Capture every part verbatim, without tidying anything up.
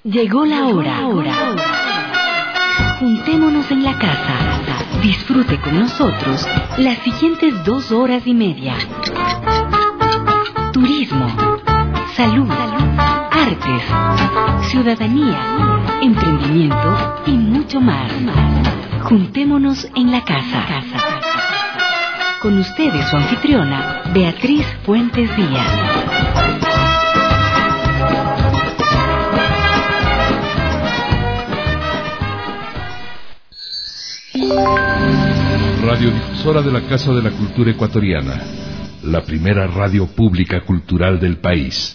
Llegó la hora. hora. Juntémonos en la casa. Disfrute con nosotros las siguientes dos horas y media. Turismo, salud, artes, ciudadanía, emprendimiento y mucho más. Juntémonos en la casa. Con ustedes su anfitriona, Beatriz Fuentes Díaz. Radiodifusora de la Casa de la Cultura Ecuatoriana, la primera radio pública cultural del país.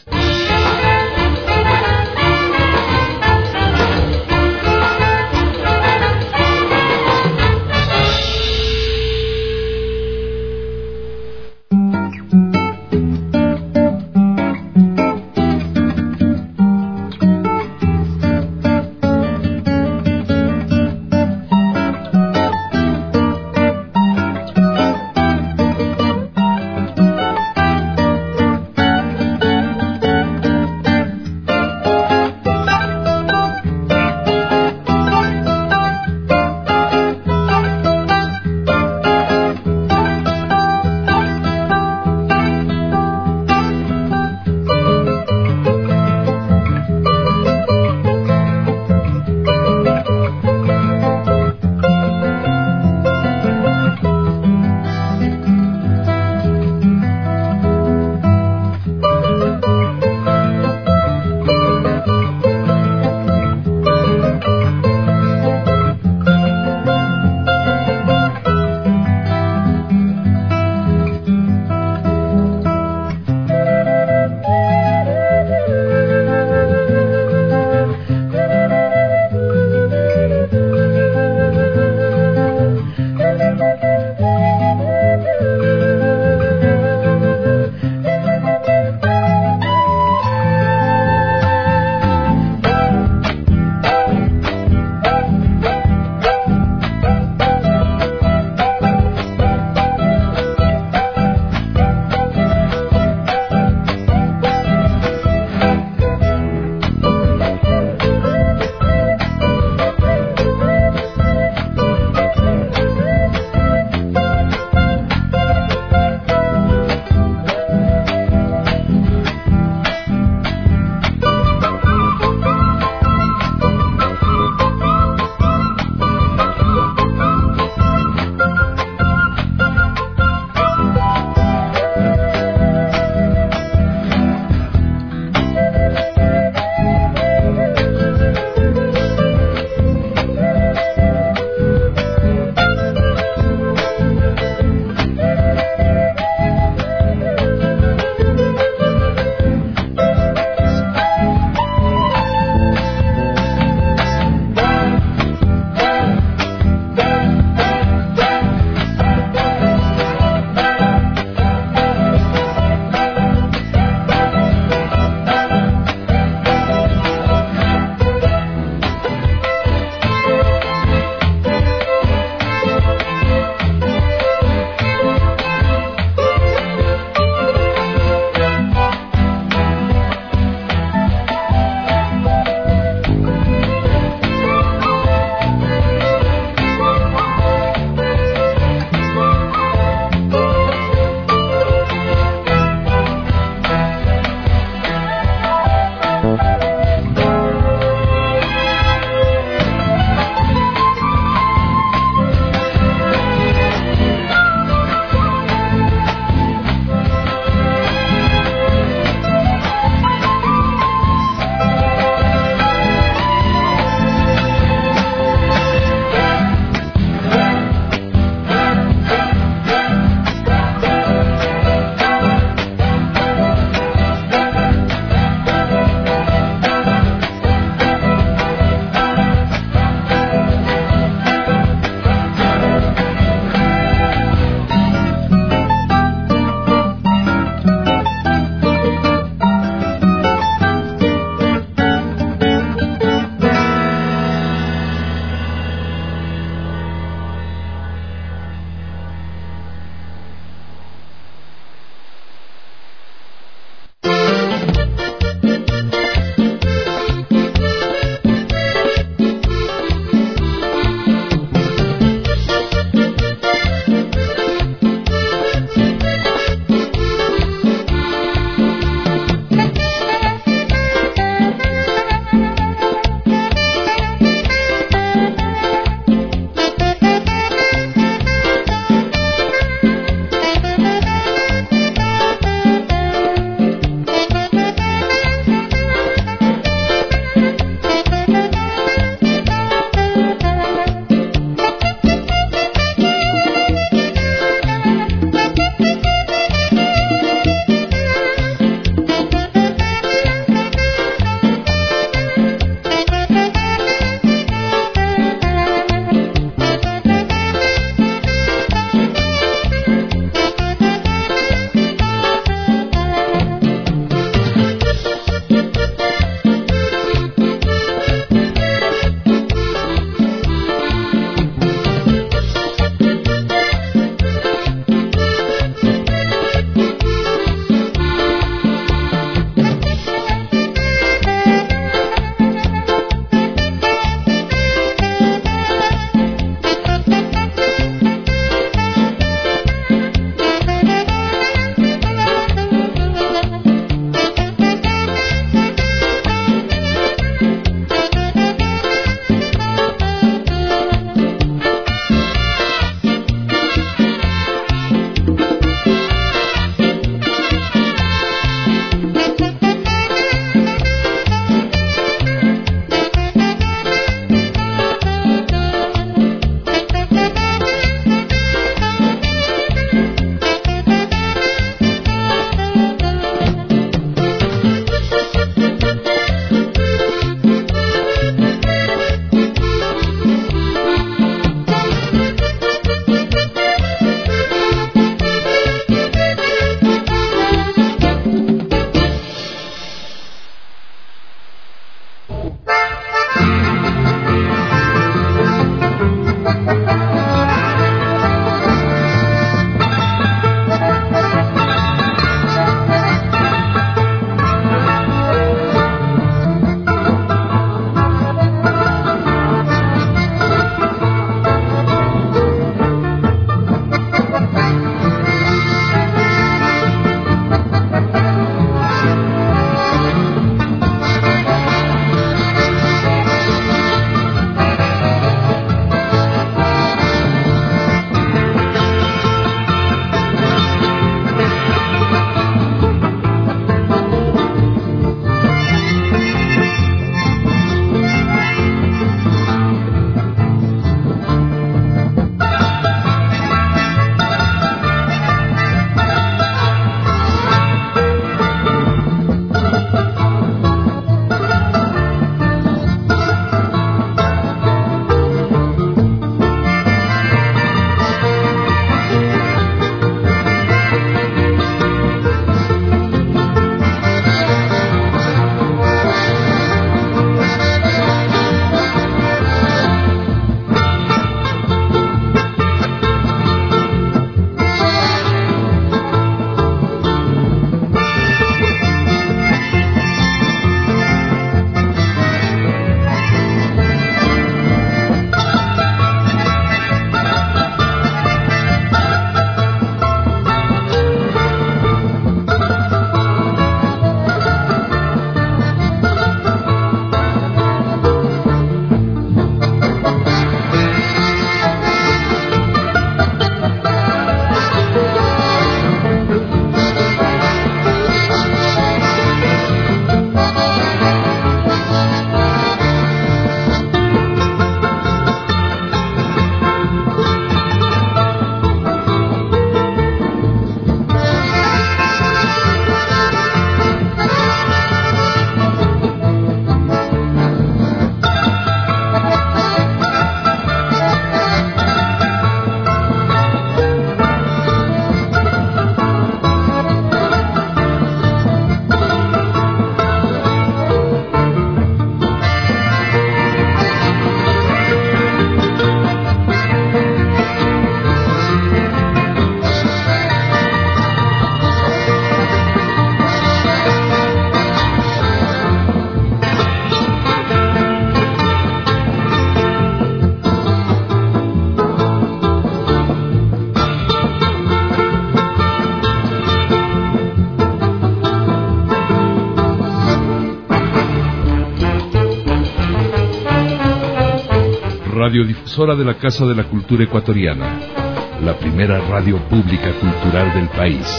radiodifusora de la Casa de la Cultura Ecuatoriana, la primera radio pública cultural del país.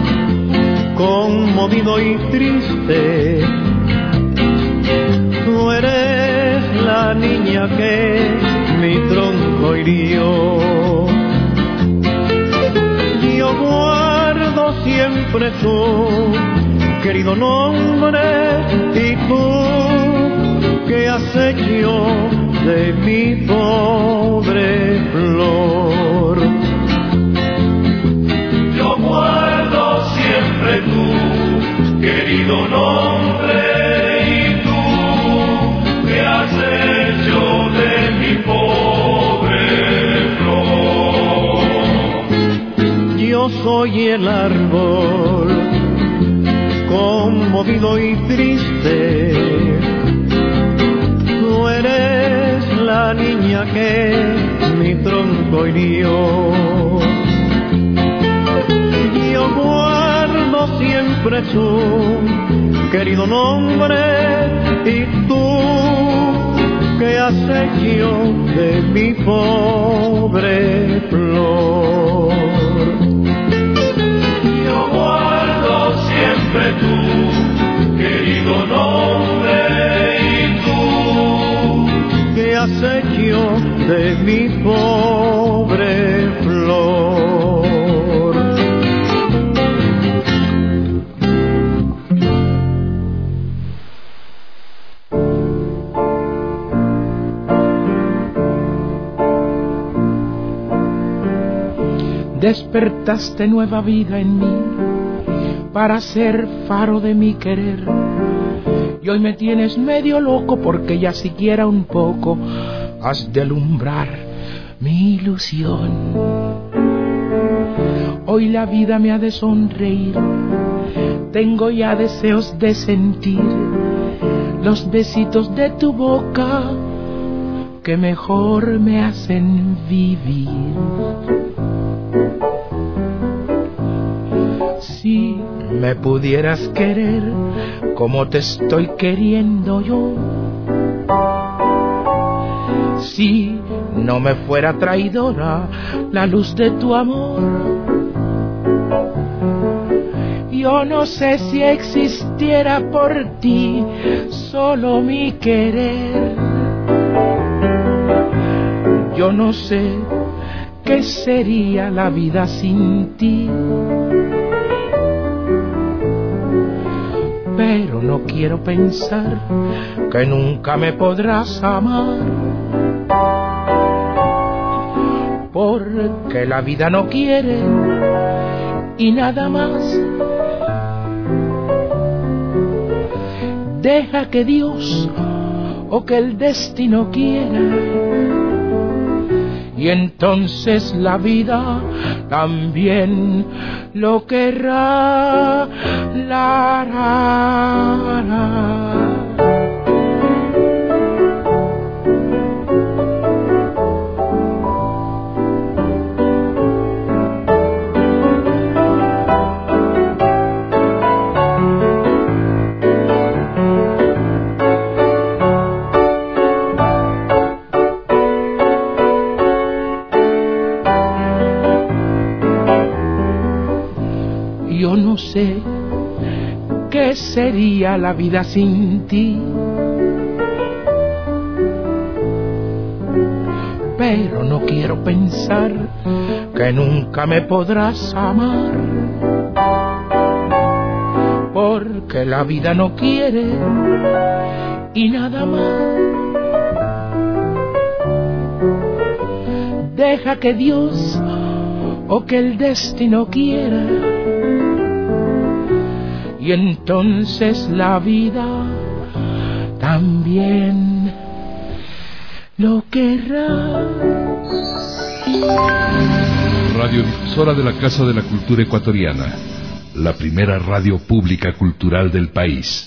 conmovido y triste, niña que mi tronco hirió. Yo guardo siempre tu querido nombre y tú que has hecho de mi pobre flor. Yo guardo siempre tu querido nombre y tú que has hecho de mi pobre flor. Yo soy el árbol conmovido y triste, tú eres la niña que mi tronco hirió. Yo guardo siempre su querido nombre y tú que has hecho de mi pobre flor. Yo guardo siempre tu querido nombre y tú que has hecho de mi pobre flor. Despertaste nueva vida en mí para ser faro de mi querer, y hoy me tienes medio loco porque ya siquiera un poco has de alumbrar mi ilusión. Hoy la vida me ha de sonreír, tengo ya deseos de sentir los besitos de tu boca que mejor me hacen vivir. Si me pudieras querer como te estoy queriendo yo, si no me fuera traidora la luz de tu amor, yo no sé si existiera por ti solo mi querer. Yo no sé qué sería la vida sin ti, pero no quiero pensar que nunca me podrás amar, porque la vida no quiere y nada más. Deja que Dios o que el destino quiera, y entonces la vida también lo querrá. La, la, la. Yo no sé qué sería la vida sin ti, pero no quiero pensar que nunca me podrás amar, porque la vida no quiere y nada más. Deja que Dios o que el destino quiera, y entonces la vida también lo querrá. Radiodifusora de la Casa de la Cultura Ecuatoriana, la primera radio pública cultural del país.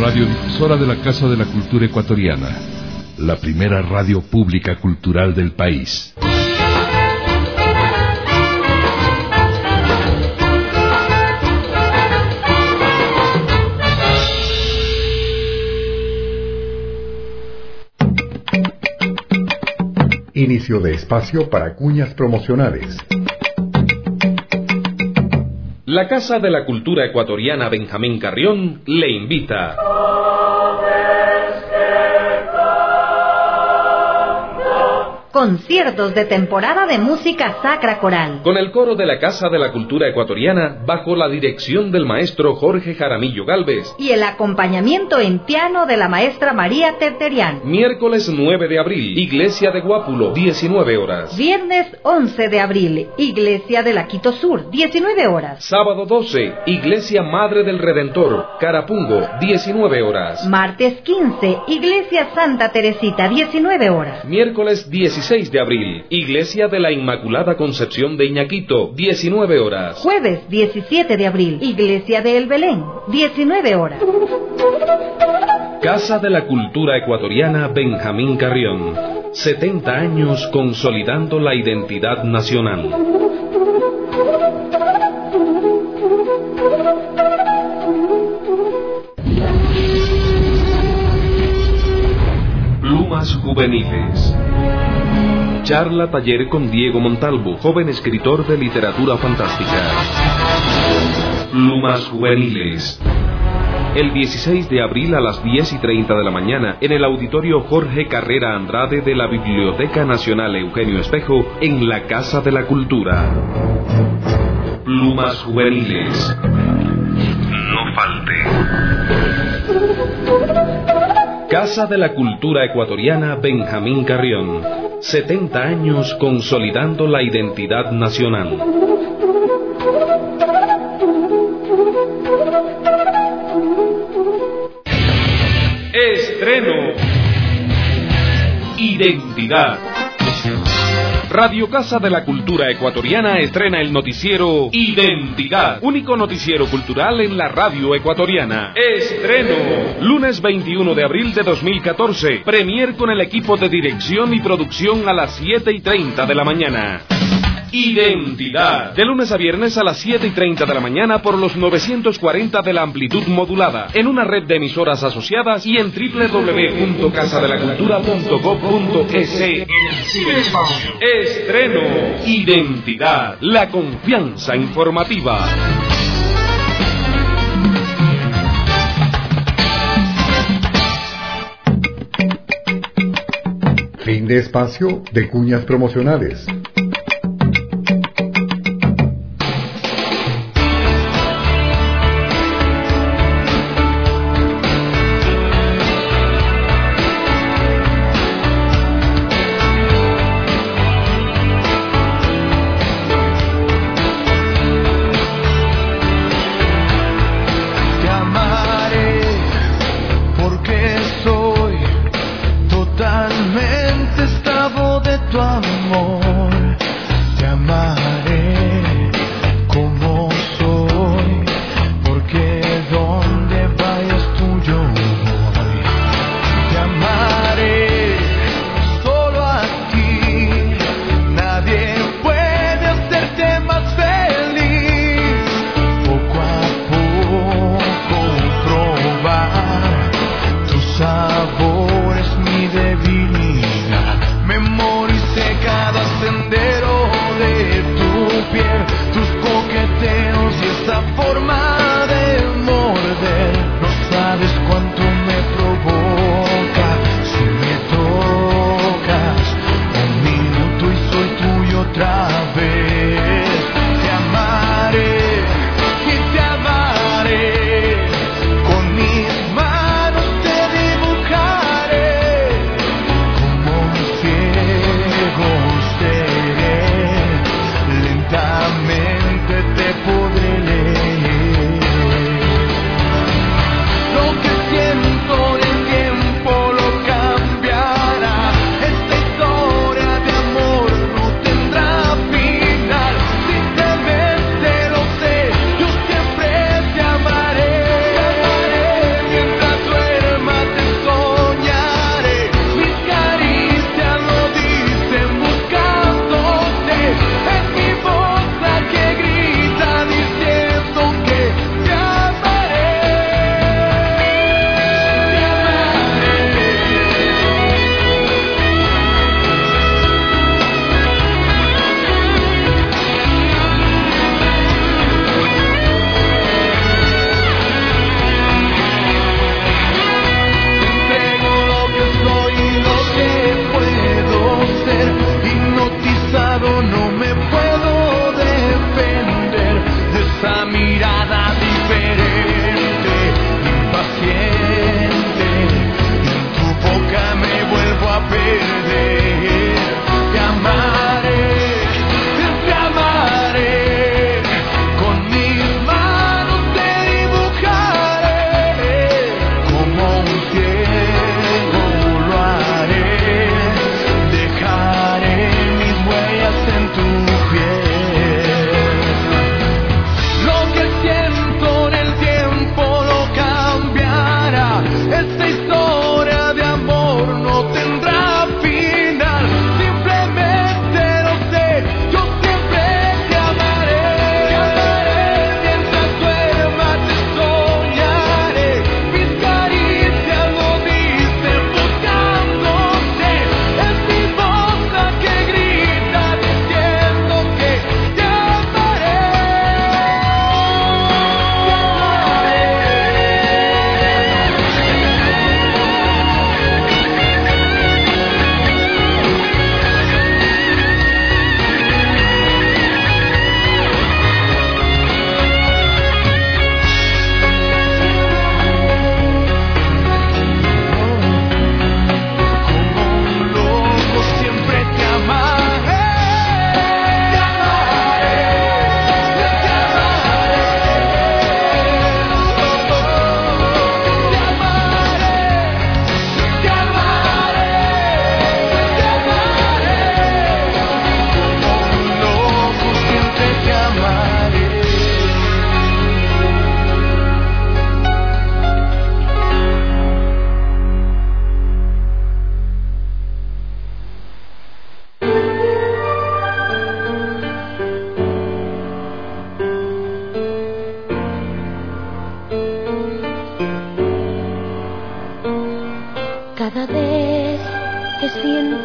radiodifusora de la Casa de la Cultura Ecuatoriana, la primera radio pública cultural del país. Inicio de espacio para cuñas promocionales. La Casa de la Cultura Ecuatoriana Benjamín Carrión le invita. Conciertos de temporada de música sacra coral. Con el coro de la Casa de la Cultura Ecuatoriana, bajo la dirección del maestro Jorge Jaramillo Gálvez. Y el acompañamiento en piano de la maestra María Terterian. Miércoles nueve de abril, Iglesia de Guápulo, diecinueve horas. Viernes once de abril, Iglesia de la Quito Sur, diecinueve horas. Sábado doce, Iglesia Madre del Redentor, Carapungo, diecinueve horas. Martes quince, Iglesia Santa Teresita, diecinueve horas. Miércoles dieciséis de abril, Iglesia de la Inmaculada Concepción de Iñaquito, diecinueve horas. Jueves diecisiete de abril, Iglesia de El Belén, diecinueve horas. Casa de la Cultura Ecuatoriana Benjamín Carrión, setenta años consolidando la identidad nacional. Plumas juveniles. Charla taller con Diego Montalvo, joven escritor de literatura fantástica. Plumas juveniles. El dieciséis de abril a las diez y treinta de la mañana en el auditorio Jorge Carrera Andrade de la Biblioteca Nacional Eugenio Espejo en la Casa de la Cultura. Plumas juveniles. No falte. Casa de la Cultura Ecuatoriana Benjamín Carrión, setenta años consolidando la identidad nacional. Estreno. Identidad. Radio Casa de la Cultura Ecuatoriana estrena el noticiero Identidad, único noticiero cultural en la radio ecuatoriana. Estreno, lunes veintiuno de abril de dos mil catorce, premier con el equipo de dirección y producción a las siete y treinta de la mañana. Identidad, de lunes a viernes a las siete y treinta de la mañana por los novecientos cuarenta de la amplitud modulada, en una red de emisoras asociadas y en doble u doble u doble u punto casa de la cultura punto gob punto es. Estreno, Identidad, la confianza informativa. Fin de espacio de cuñas promocionales. Totalmente esclavo de tu amor.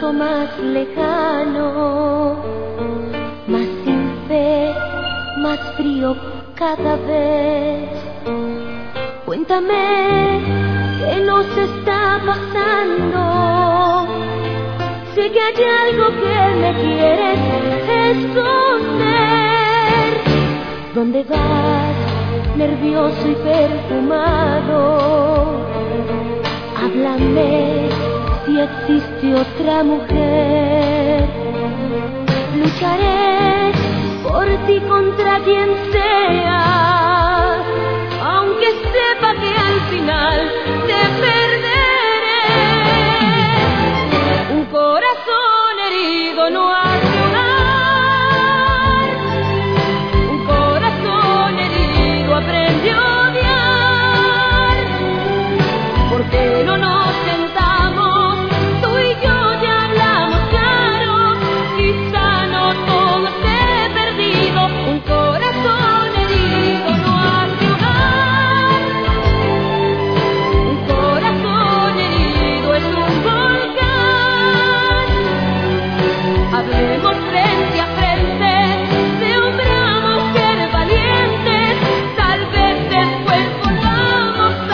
mundo más lejano, más sin fe, más frío cada vez. Cuéntame qué nos está pasando. Sé que hay algo que me quieres esconder. ¿Dónde vas, nervioso y perfumado? Háblame si existe otra mujer. Lucharé por ti contra quien sea, aunque sepa que al final te perderé. Un corazón herido no hace hogar. Un corazón herido aprende a odiar. ¿Por qué no nos sentamos? Tú y yo ya hablamos claro. Quizá no todo esté perdido. Un corazón herido no hace hogar. Un corazón herido es un volcán. Hablemos frente a frente, de hombre a mujer valientes. Tal vez después volvamos a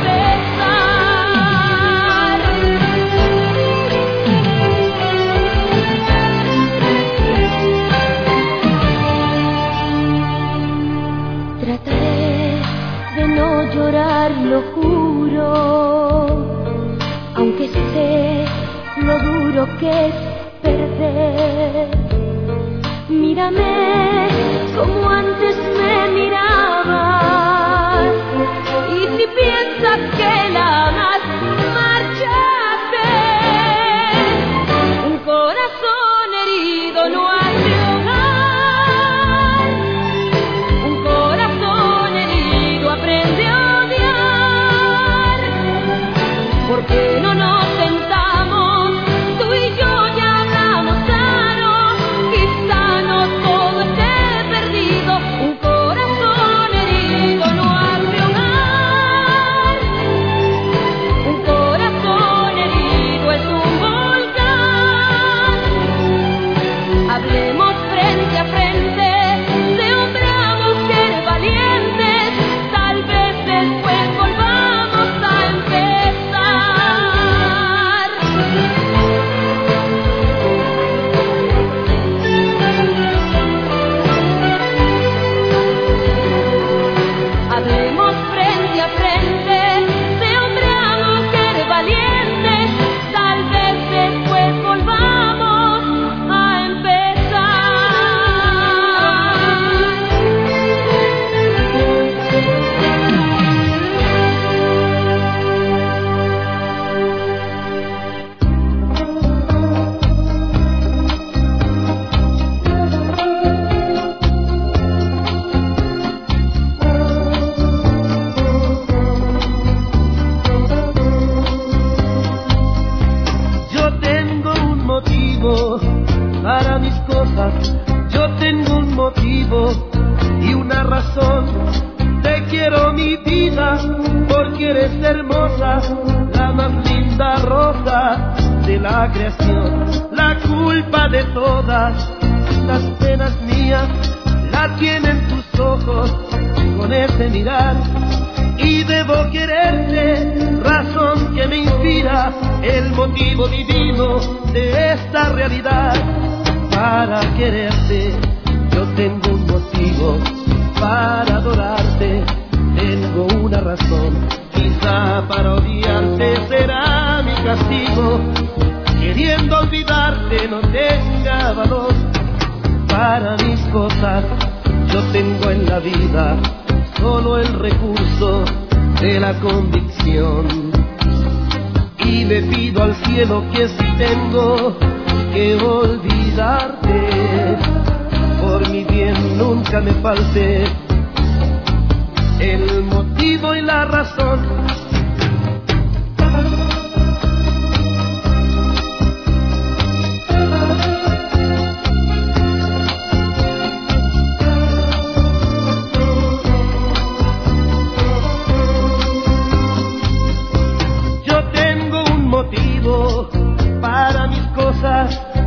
empezar. Trataré de no llorar, lo juro, aunque sé lo duro que es perder. Mírame como antes me mirabas, y si piensas que la amas, márchate. Un corazón herido no hace hogar. Un corazón herido aprende a odiar. ¿Por qué no nos sentamos? Tú y yo ya hablamos claro. Quizá no todo esté perdido. Un corazón herido no hace hogar. Un corazón herido es un volcán. Hablemos frente a frente, de hombre a mujer valientes. Tal vez después volvamos a empezar. Hablemos frente a frente, de hombre a mujer valientes. Tal vez después volvamos a Yo tengo un motivo para mis cosas, yo tengo un motivo y una razón. Te quiero, mi vida, porque eres hermosa, la más linda rosa de la creación. La culpa de todas las penas mías la tienen tus ojos con ese mirar. Y debo quererte, razón que me inspira, el motivo divino de esta realidad. Para quererte, yo tengo un motivo, para adorarte, tengo una razón. Quizá para odiarte será mi castigo, queriendo olvidarte no tenga valor. Para mis cosas, yo tengo en la vida solo el recurso de la convicción. Y le pido al cielo que si tengo que olvidarte, por mi bien nunca me falte el motivo y la razón.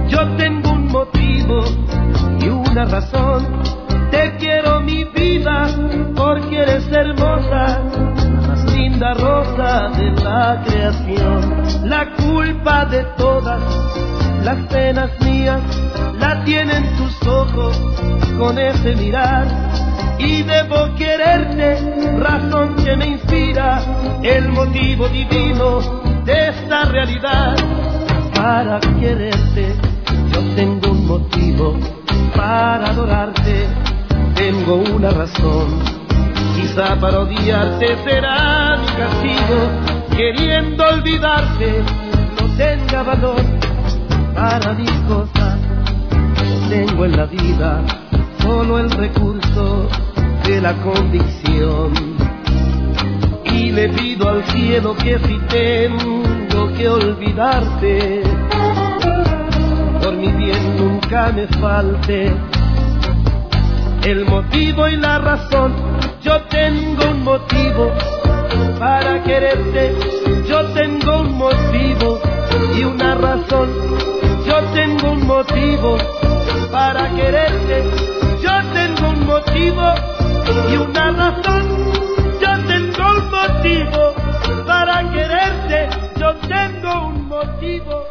yo tengo un motivo y una razón. Te quiero mi vida porque eres hermosa, la más linda rosa de la creación. La culpa de todas las penas mías la tienen tus ojos con ese mirar, y debo quererte, razón que me inspira, el motivo divino de esta realidad. Para quererte yo tengo un motivo, para adorarte tengo una razón. Quizá para odiarte será mi castigo, queriendo olvidarte no tenga valor. Para mis cosas tengo en la vida solo el recurso de la convicción, y le pido al cielo que si tengo que olvidarte, por mi bien nunca me falte el motivo y la razón. Yo tengo un motivo para quererte, yo tengo un motivo y una razón. Yo tengo un motivo para quererte, yo tengo un motivo y una razón. Yo tengo un motivo para quererte, yo tengo un motivo.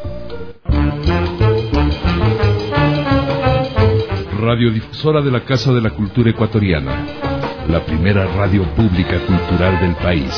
Radiodifusora de la Casa de la Cultura Ecuatoriana, la primera radio pública cultural del país.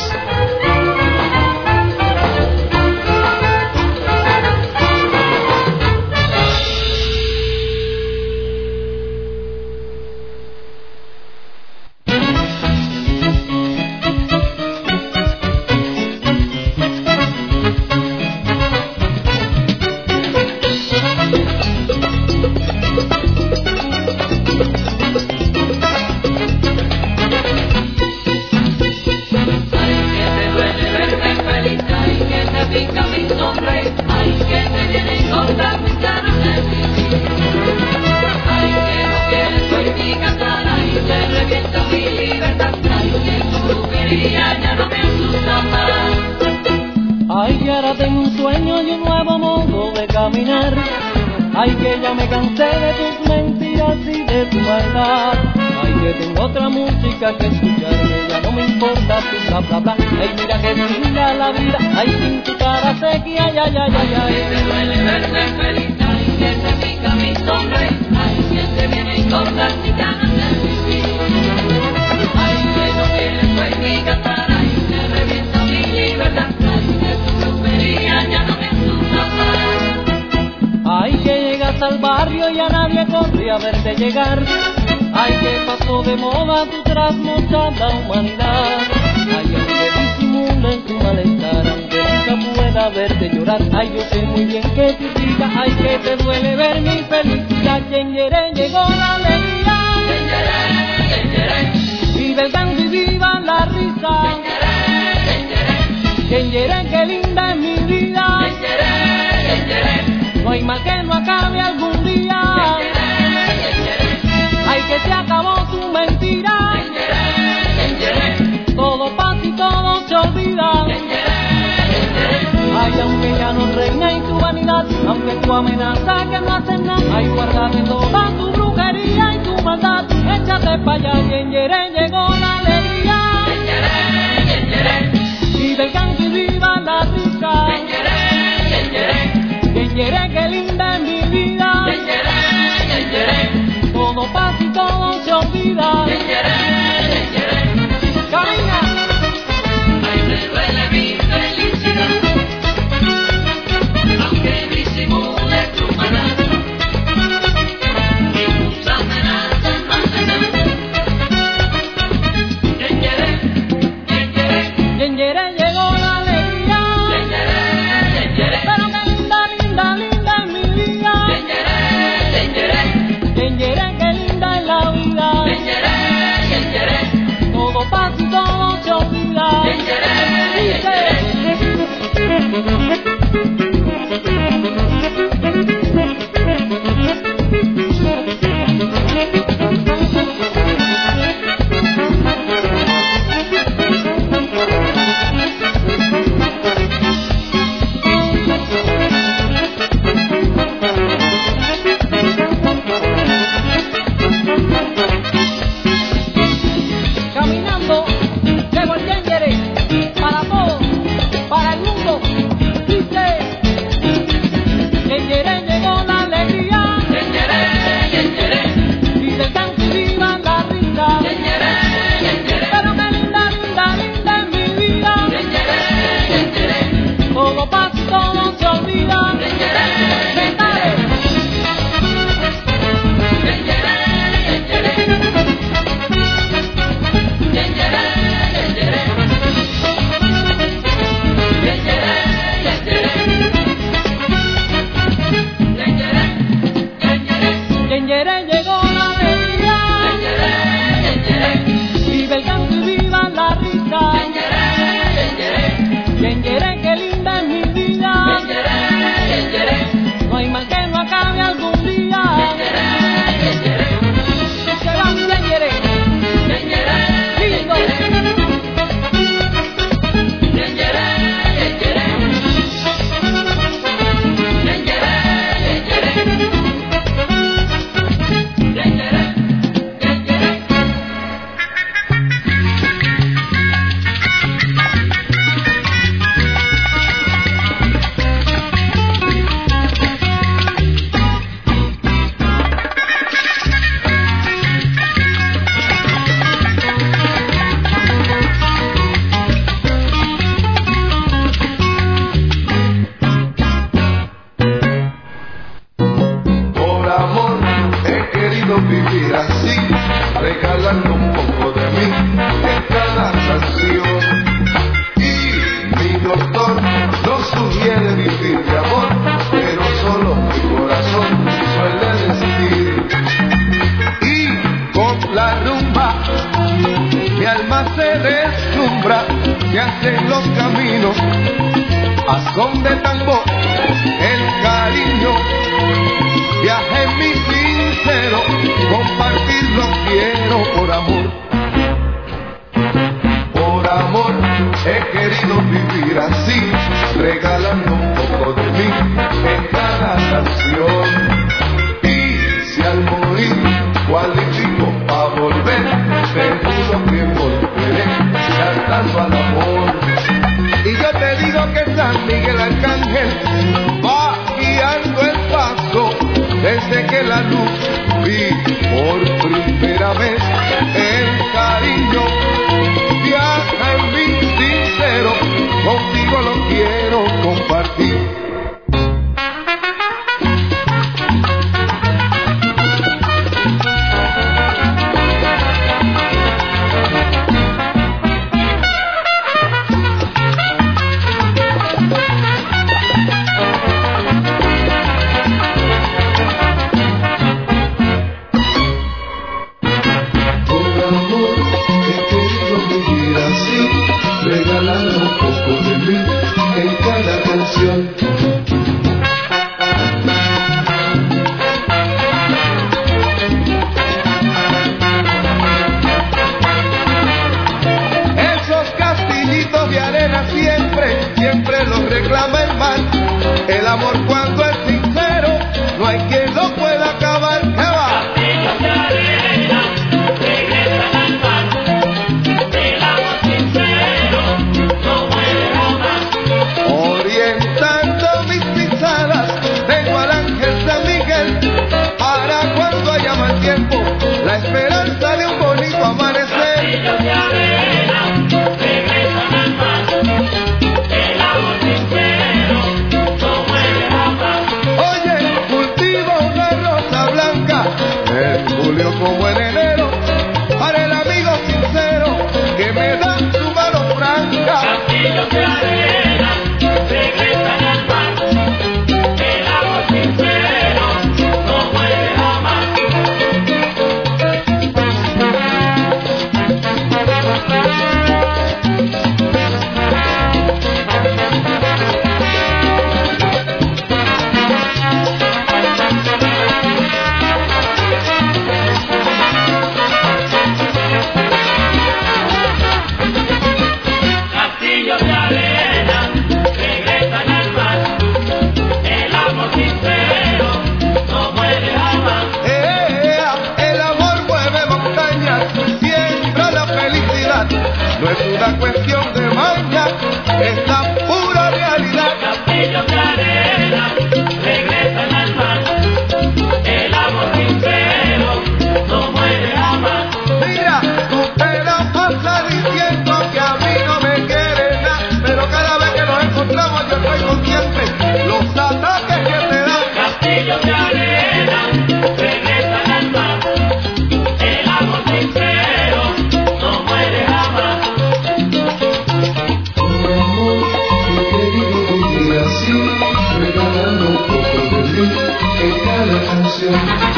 Ay, que ya me cansé de tus mentiras y de tu maldad. Ay, que tengo otra música que escuchar, que ya no me importa tu bla bla bla. Ay, mira que linda la vida, ay, sin tu cara sequía, ay, ay, ay, ay, ay. Que te duele verte feliz, ay, que te pica mi sonrisa, ay, que te viene y cortas mi ganas de vivir. Ay, que no quieres pues ni cantar, ay, que revienta mi libertad, ay, que tu brujería ya no me asusta más. Ay, que llegas al barrio y a nadie corre a verte llegar. Ay, que pasó de moda tu trasnochada humanidad. Ay, aunque disimulen tu malestar, aunque nunca pueda verte llorar. Ay, yo sé muy bien que te diga, ay, que te duele ver mi felicidad. Quien quiere llegó la alegría, vive el canto y viva la risa. Quien quiere, qué linda es mi vida. No hay mal que no acabe algún día. Ay, que se acabó tu mentira. Todo pasa y todo se olvida. Ay, aunque ya no reina en tu vanidad, aunque tu amenaza que no hace nada. Ay, guárdate toda tu brujería y tu maldad. Échate pa' allá, quien quiere llegó la alegría. Vive el canto y viva la risa. Quien quiere, que linda es mi vida. Todo pasa y todo se olvida. Camina. Ay, me duele mi felicidad, aunque disimule tu maldad y tus amenazas no hacen nada. querido vivir así, regalando un poco de mí en cada canción. Y mi doctor nos sugiere vivir de amor, pero solo mi corazón suele decir. Y con la rumba mi alma se deslumbra, que hacen los caminos a son de tambor, el cariño viaje en mi sincero, compartirlo quiero por amor. Por amor he querido vivir así, regalando un poco de mí en cada canción. Y si al morir cualifico a volver, seguro que volveré cantando al amor. Y yo te digo que San Miguel Arcángel va guiando el paso desde que la luz vi por primera vez. El cariño viaja en mi sincero, contigo lo quiero compartir. Regalando un poco de mí en cada canción. Esos castillitos de arena siempre, siempre los reclama el mal. El amor cuando es sincero, no hay quien lo pueda acabar. ¿Qué va? Castillos de arena regresan al mar. El amor sincero no muere jamás. Orientando mis pisadas, tengo al ángel San Miguel, para cuando haya mal tiempo, la esperanza de un bonito amanecer. Castillos de arena regresan al mar. El amor sincero no muere jamás. Oye, cultivo una rosa blanca en julio como en enero, para el amigo sincero que me da su mano franca. Castillos de arena regresan al mar. El amor sincero no muere jamás. Castillos de arena regresan al mar. El amor sincero no muere jamás. Eh, el amor mueve montañas, siembra la felicidad. No es una cuestión de maña, es la pura realidad. Castillos de arena regresan al mar. El amor sincero no muere jamás. Mira, tú te la pasas diciendo que a mí no me quieres nada, pero cada vez que nos encontramos yo estoy consciente los ataques que te dan. Castillos de arena regresan al mar. El amor sincero no muere jamás. Por amor he querido vivir así, regalando un poco de mí en cada canción.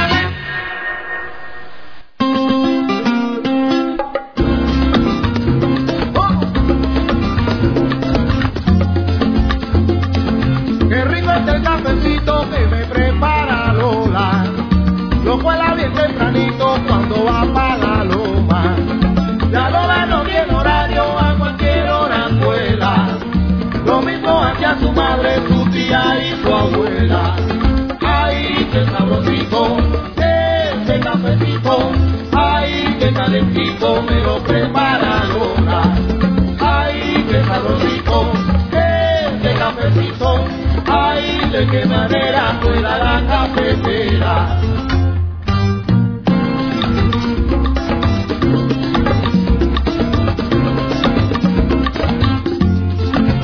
Qué rico es el cafecito que me prepara Lola, lo cuela bien tempranito cuando va para la loma. Ya Lola no tiene horario, a cualquier hora vuela, lo mismo hacia su madre, su tía y su abuela. Ay, qué sabrosito, ese cafecito, ay, qué calentito me lo prepara Lola. Ay, qué sabrosito, ese cafecito, ay, de qué manera cuela la cafetera.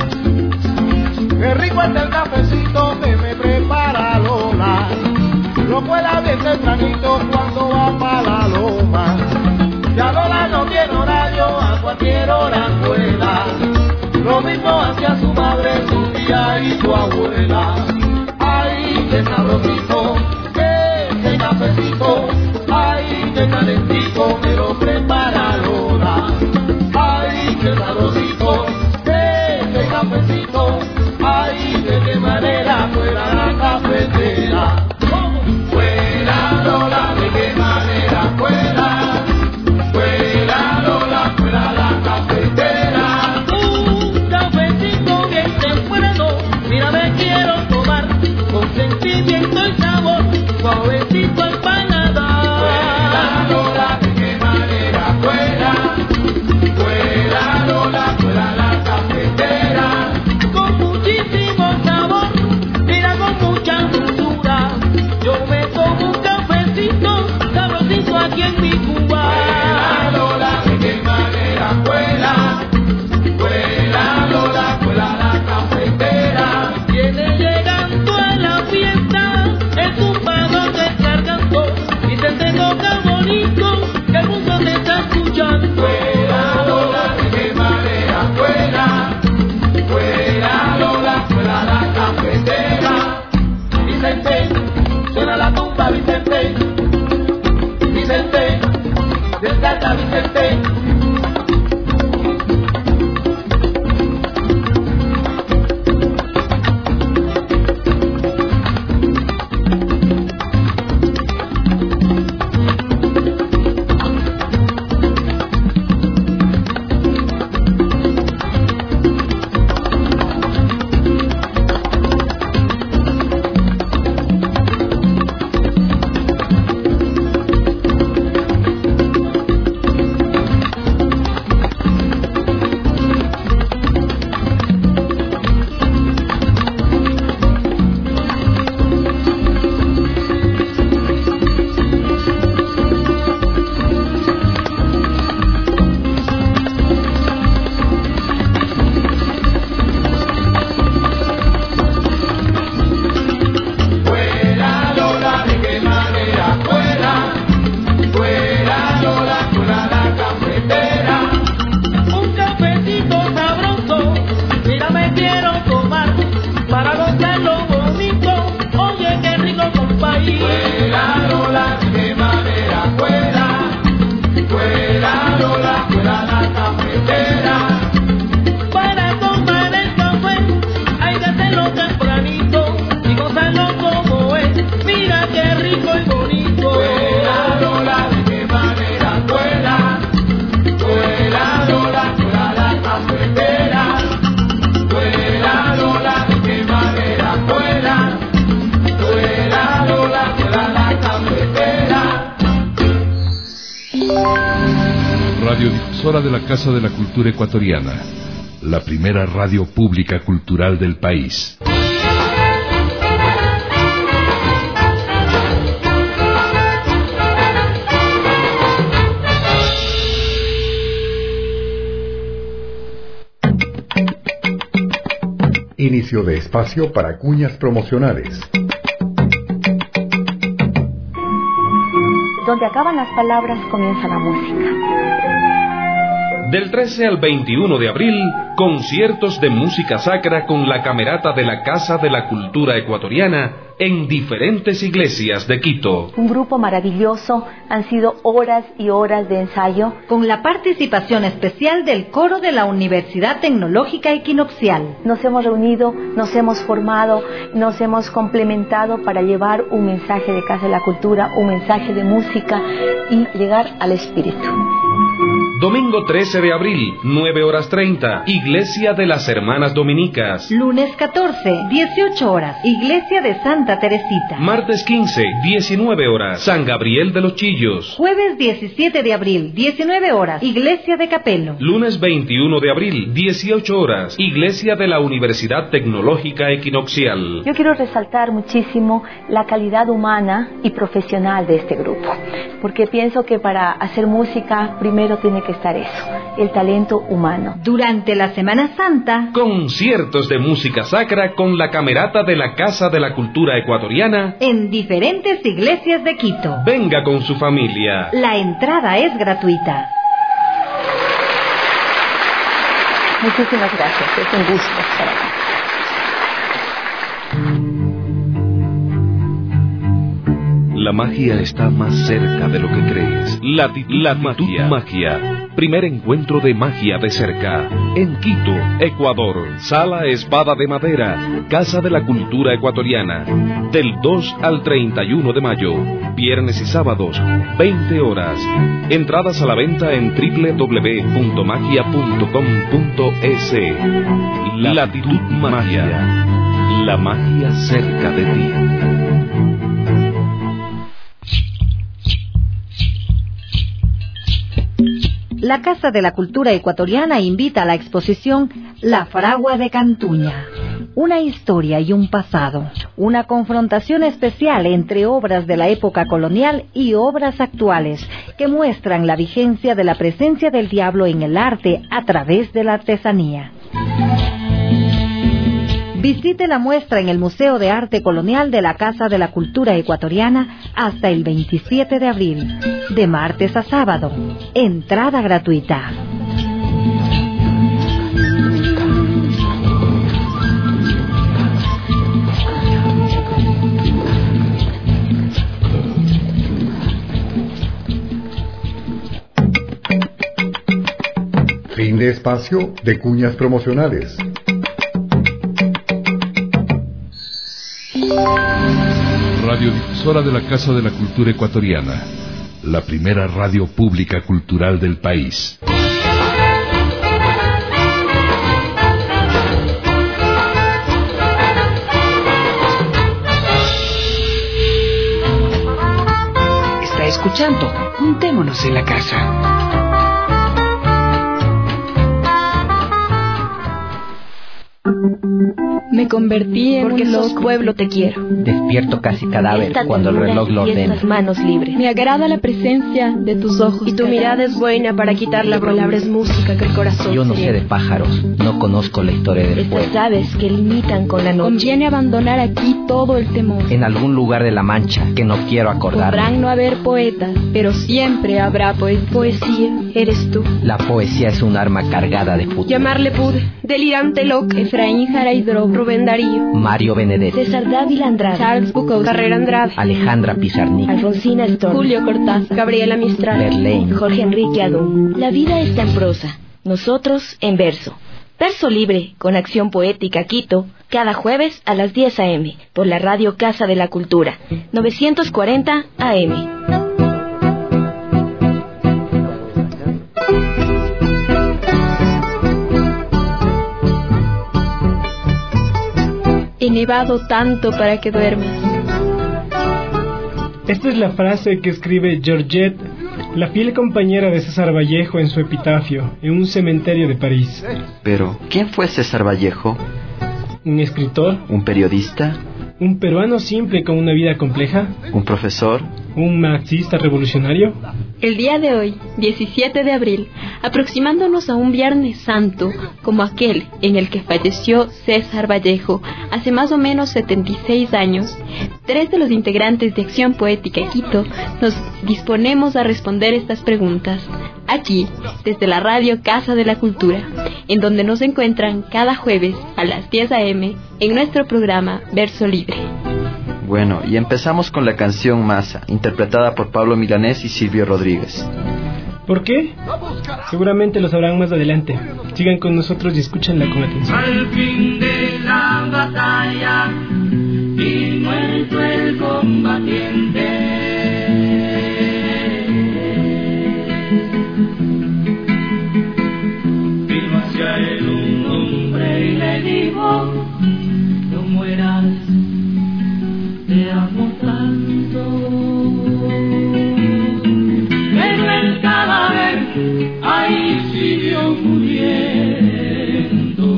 Qué rico es el cafecito que me prepara Lola, no cuela bien tempranito cuando va para la loma. Ya Lola no tiene horario, a cualquier hora cuela. Lo mismo hacia su madre, su tía y su abuela. Ay, qué sabrosito, qué cafecito, ay, qué calentito me lo prepara Lola. Ay, qué sabrosito, qué cafecito, ay, de qué manera fuera la cafetera. Fuera Lola, de qué manera fuera, fuera Lola, fuera la cafetera. Un cafecito bien temprano, mira me quiero tomar, con sentimiento y sabor, suavecito al paladar. Fuera Lola, de qué manera fuera, fuera Lola, fuera la cafetera. Con muchísimo sabor, mira con mucha dulzura, yo me tomo un cafecito sabrosito aquí en mi Cuba. Fuera Lola, de qué manera fuera, fuera Lola, fuera la cafetera. Viene llegando a la fiesta, es un pago descargando, y se te toca bonito, que el mundo te está escuchando. Fuera Lola, de qué manera fuera, fuera Lola, fuera la cafetera. Vicente, suena la tumba Vicente, Vicente, descarga Vicente. Radiodifusora de la Casa de la Cultura Ecuatoriana, la primera radio pública cultural del país. Inicio de espacio para cuñas promocionales. Donde acaban las palabras, comienza la música. Del trece al veintiuno de abril, conciertos de música sacra con la Camerata de la Casa de la Cultura Ecuatoriana en diferentes iglesias de Quito. Un grupo maravilloso, han sido horas y horas de ensayo. Con la participación especial del coro de la Universidad Tecnológica Equinoccial. Nos hemos reunido, nos hemos formado, nos hemos complementado para llevar un mensaje de Casa de la Cultura, un mensaje de música y llegar al espíritu. Domingo trece de abril, nueve horas treinta, Iglesia de las Hermanas Dominicas. Lunes catorce, dieciocho horas, Iglesia de Santa Teresita. Martes quince, diecinueve horas, San Gabriel de los Chillos. Jueves diecisiete de abril, diecinueve horas, Iglesia de Capelo. Lunes veintiuno de abril, dieciocho horas, Iglesia de la Universidad Tecnológica Equinoccial. Yo quiero resaltar muchísimo la calidad humana y profesional de este grupo, porque pienso que para hacer música primero tiene que que estar eso, el talento humano. Durante la Semana Santa, conciertos de música sacra con la camerata de la Casa de la Cultura Ecuatoriana en diferentes iglesias de Quito. Venga con su familia. La entrada es gratuita. Muchísimas gracias, es un gusto estar aquí. La magia está más cerca de lo que crees. Latitud, Latitud magia. magia. Primer encuentro de magia de cerca. En Quito, Ecuador. Sala Espada de Madera. Casa de la Cultura Ecuatoriana. Del dos al treinta y uno de mayo. Viernes y sábados, veinte horas. Entradas a la venta en doble u doble u doble u punto magia punto com punto es. Latitud Magia. La magia cerca de ti. La Casa de la Cultura Ecuatoriana invita a la exposición La Fragua de Cantuña. Una historia y un pasado. Una confrontación especial entre obras de la época colonial y obras actuales que muestran la vigencia de la presencia del diablo en el arte a través de la artesanía. Visite la muestra en el Museo de Arte Colonial de la Casa de la Cultura Ecuatoriana hasta el veintisiete de abril, de martes a sábado. Entrada gratuita. Fin de espacio de cuñas promocionales. Radiodifusora de la Casa de la Cultura Ecuatoriana, la primera radio pública cultural del país. Está escuchando, juntémonos en la casa. Me convertí en Porque un sos loco. pueblo te quiero. Despierto casi cadáver Esta cuando el ternura reloj lo y ordena. estas manos libres. Me agrada la presencia de tus ojos. Y tu mirada es buena para quitar la palabra es música que el corazón Yo no sé de celebra. pájaros, no conozco la historia del Estas fuego. aves que limitan con la noche. Conviene abandonar aquí todo el temor. En algún lugar de la Mancha que no quiero acordarme. Podrán no haber poetas, pero siempre habrá poesía. Poesía, eres tú. La poesía es un arma cargada de futuro. Llamarle pude, delirante loca. Efraín Jaraidró, Rubén Darío, Mario Benedetti, César Dávila Andrade, Charles Bukowski, Carrera Andrade, Alejandra Pizarnik, Alfonsina Storm, Julio Cortázar, Gabriela Mistral, Verlaine, Jorge Enrique Adón. La vida está en prosa, nosotros en verso. Verso Libre, con acción poética Quito, cada jueves a las diez a eme, por la radio Casa de la Cultura, novecientos cuarenta A M. he nevado tanto para que duermas. Esta es la frase que escribe Georgette, la fiel compañera de César Vallejo en su epitafio, en un cementerio de París. Pero, ¿quién fue César Vallejo? Un escritor, ¿Un periodista? un peruano simple con una vida compleja, ¿Un profesor? un marxista revolucionario. El día de hoy, diecisiete de abril, aproximándonos a un Viernes Santo, como aquel en el que falleció César Vallejo hace más o menos setenta y seis años, tres de los integrantes de Acción Poética Quito nos disponemos a responder estas preguntas, aquí, desde la radio Casa de la Cultura, en donde nos encuentran cada jueves a las diez a eme en nuestro programa Verso Libre. Bueno, y empezamos con la canción Masa, interpretada por Pablo Milanés y Silvio Rodríguez. ¿Por qué? Seguramente lo sabrán más adelante. Sigan con nosotros y escúchenla con atención. Al fin de la batalla y muerto el combatiente, vino hacia él un hombre y le dijo: no mueras, te amo tanto. Pero el cadáver ahí siguió muriendo.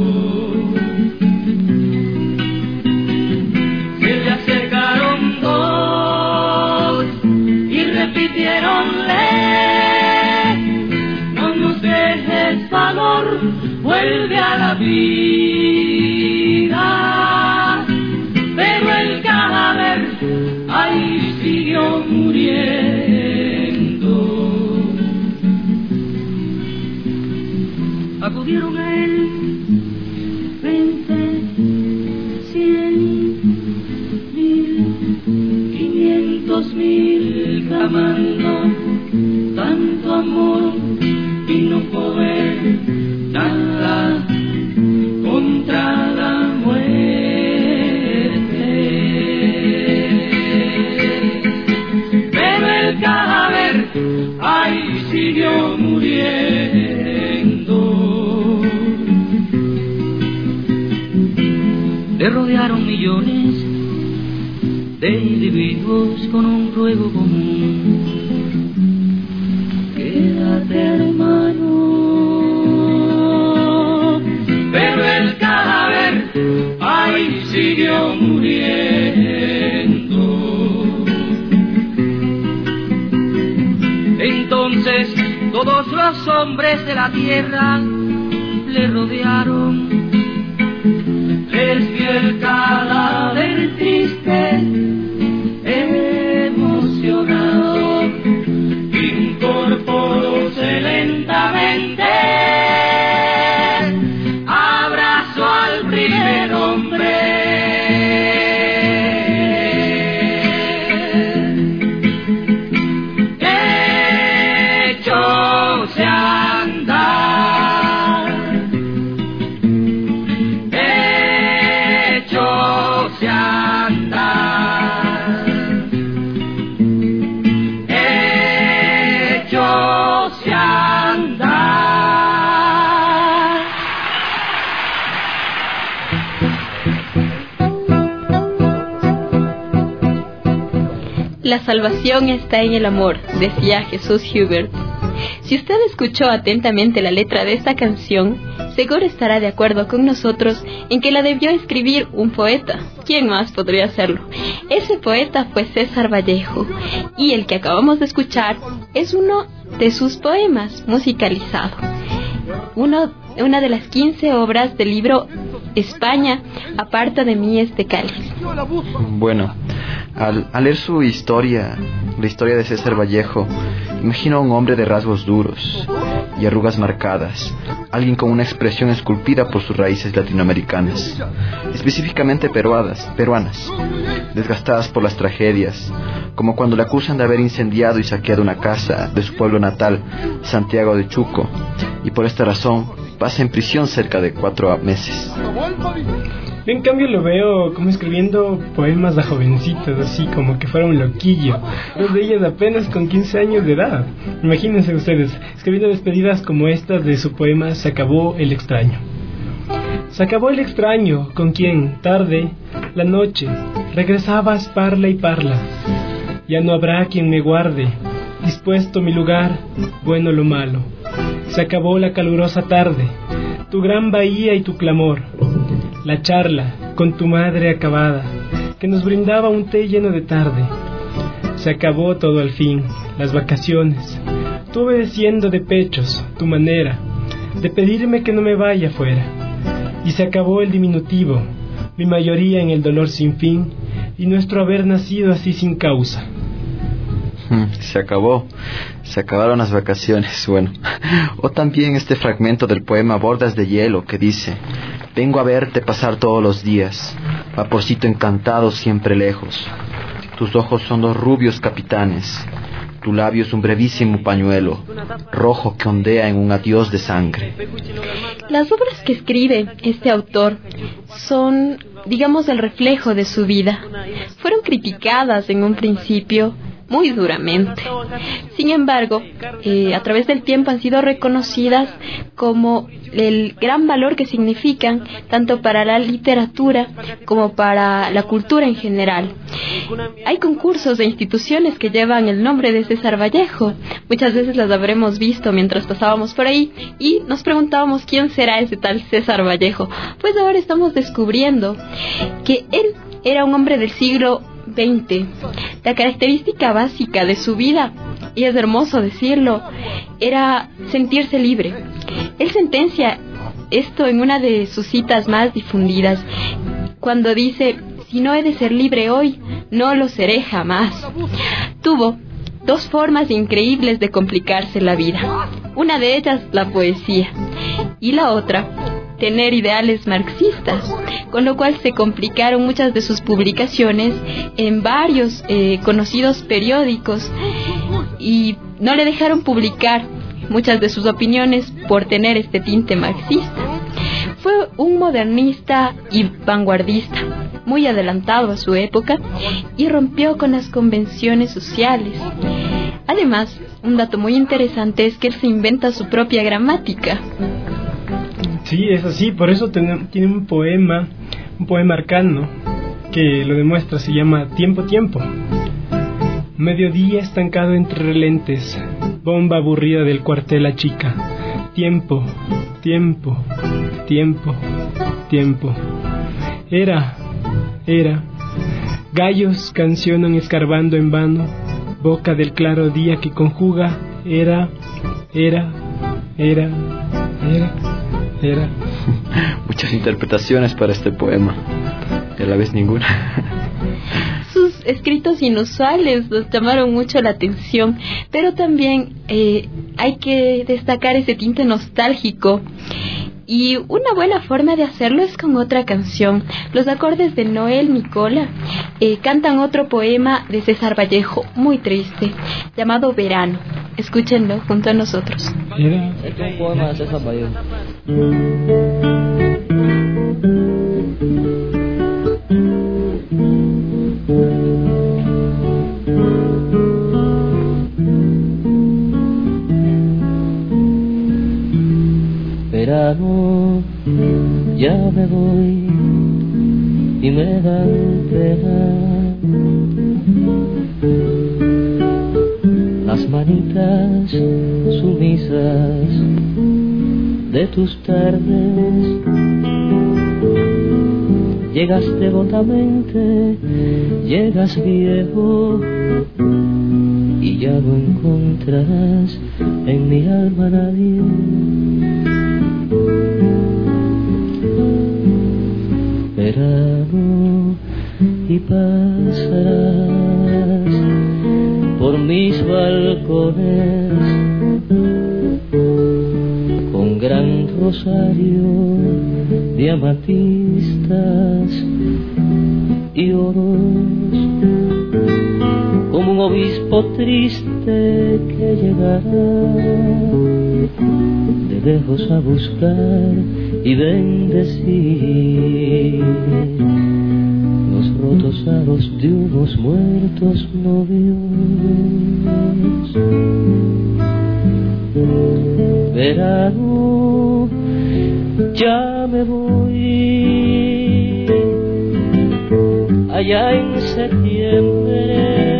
Se le acercaron dos vuelve a la vida, pero el cadáver ahí siguió muriendo. Acudieron a él veinte, cien, mil, quinientos mil, clamando tanto amor y no poder nada contra la muerte. Pero el cadáver ahí siguió muriendo. Le rodearon millones de individuos con un ruego común: quédate, hermano. Pero el cadáver ahí siguió muriendo. Entonces todos los hombres de la tierra le rodearon. Les vio el cadáver triste, emocionado, incorporóse lentamente, abrazó al primer hombre. Echóse a andar, echóse a andar, echóse a andar. La salvación está en el amor, decía Jesús Hubert. Si usted escuchó atentamente la letra de esta canción, seguro estará de acuerdo con nosotros en que la debió escribir un poeta. ¿Quién más podría hacerlo? Ese poeta fue César Vallejo, y el que acabamos de escuchar es uno de sus poemas musicalizado. Uno, una de las quince obras del libro España, aparta de mí este cáliz. Bueno, al, al leer su historia, la historia de César Vallejo, imagino a un hombre de rasgos duros y arrugas marcadas, alguien con una expresión esculpida por sus raíces latinoamericanas, específicamente peruanas, peruanas, desgastadas por las tragedias, como cuando le acusan de haber incendiado y saqueado una casa de su pueblo natal, Santiago de Chuco, y por esta razón pasa en prisión cerca de cuatro meses. En cambio lo veo como escribiendo poemas a jovencitas, así como que fuera un loquillo, dos de ellas apenas con quince años de edad. Imagínense ustedes, escribiendo despedidas como estas de su poema Se acabó el extraño. Se acabó el extraño, con quien, tarde, la noche, regresabas parla y parla. Ya no habrá quien me guarde, dispuesto mi lugar, bueno lo malo. Se acabó la calurosa tarde, tu gran bahía y tu clamor, la charla con tu madre acabada, que nos brindaba un té lleno de tarde. Se acabó todo al fin, las vacaciones, tú obedeciendo de pechos, tu manera de pedirme que no me vaya fuera. Y se acabó el diminutivo, mi mayoría en el dolor sin fin, y nuestro haber nacido así sin causa. Se acabó, se acabaron las vacaciones, bueno. O también este fragmento del poema Bordas de hielo que dice: vengo a verte pasar todos los días, vaporcito encantado siempre lejos. Tus ojos son dos rubios capitanes, tu labio es un brevísimo pañuelo, rojo que ondea en un adiós de sangre. Las obras que escribe este autor son, digamos, el reflejo de su vida. Fueron criticadas en un principio muy duramente. Sin embargo, eh, a través del tiempo han sido reconocidas como el gran valor que significan tanto para la literatura como para la cultura en general. Hay concursos e instituciones que llevan el nombre de César Vallejo. Muchas veces las habremos visto mientras pasábamos por ahí y nos preguntábamos quién será ese tal César Vallejo. Pues ahora estamos descubriendo que él era un hombre del siglo veinte. La característica básica de su vida, y es hermoso decirlo, era sentirse libre. Él sentencia esto en una de sus citas más difundidas, cuando dice: si no he de ser libre hoy, no lo seré jamás. Tuvo dos formas increíbles de complicarse la vida. Una de ellas, la poesía, y la otra, tener ideales marxistas, con lo cual se complicaron muchas de sus publicaciones en varios eh, conocidos periódicos y no le dejaron publicar muchas de sus opiniones por tener este tinte marxista. Fue un modernista y vanguardista, muy adelantado a su época, y rompió con las convenciones sociales. Además, un dato muy interesante es que él se inventa su propia gramática. Sí, es así, por eso tiene, tiene un poema, un poema arcano que lo demuestra, se llama Tiempo, Tiempo. Mediodía estancado entre relentes, bomba aburrida del cuartel a chica. Tiempo, tiempo, tiempo, tiempo. Era, era, gallos cancionan escarbando en vano, boca del claro día que conjuga, era, era, era, era, era. Muchas interpretaciones para este poema, y a la vez ninguna. Sus escritos inusuales nos llamaron mucho la atención, pero también eh, hay que destacar ese tinte nostálgico. Y una buena forma de hacerlo es con otra canción. Los acordes de Noel Nicola eh, cantan otro poema de César Vallejo, muy triste, llamado Verano. Escúchenlo junto a nosotros. Era. Este es un poema de César Vallejo. Verano, ya me voy y me da pena. Las manitas sumisas de tus tardes. Llegas devotamente, llegas viejo y ya no encuentras en mi alma a nadie. Verano, y pasarás por mis balcones con gran rosario de amatistas y oros, como un obispo triste que llegará de lejos a buscar y bendecir los rotos aros de unos muertos novios. Verano, ya me voy allá en septiembre.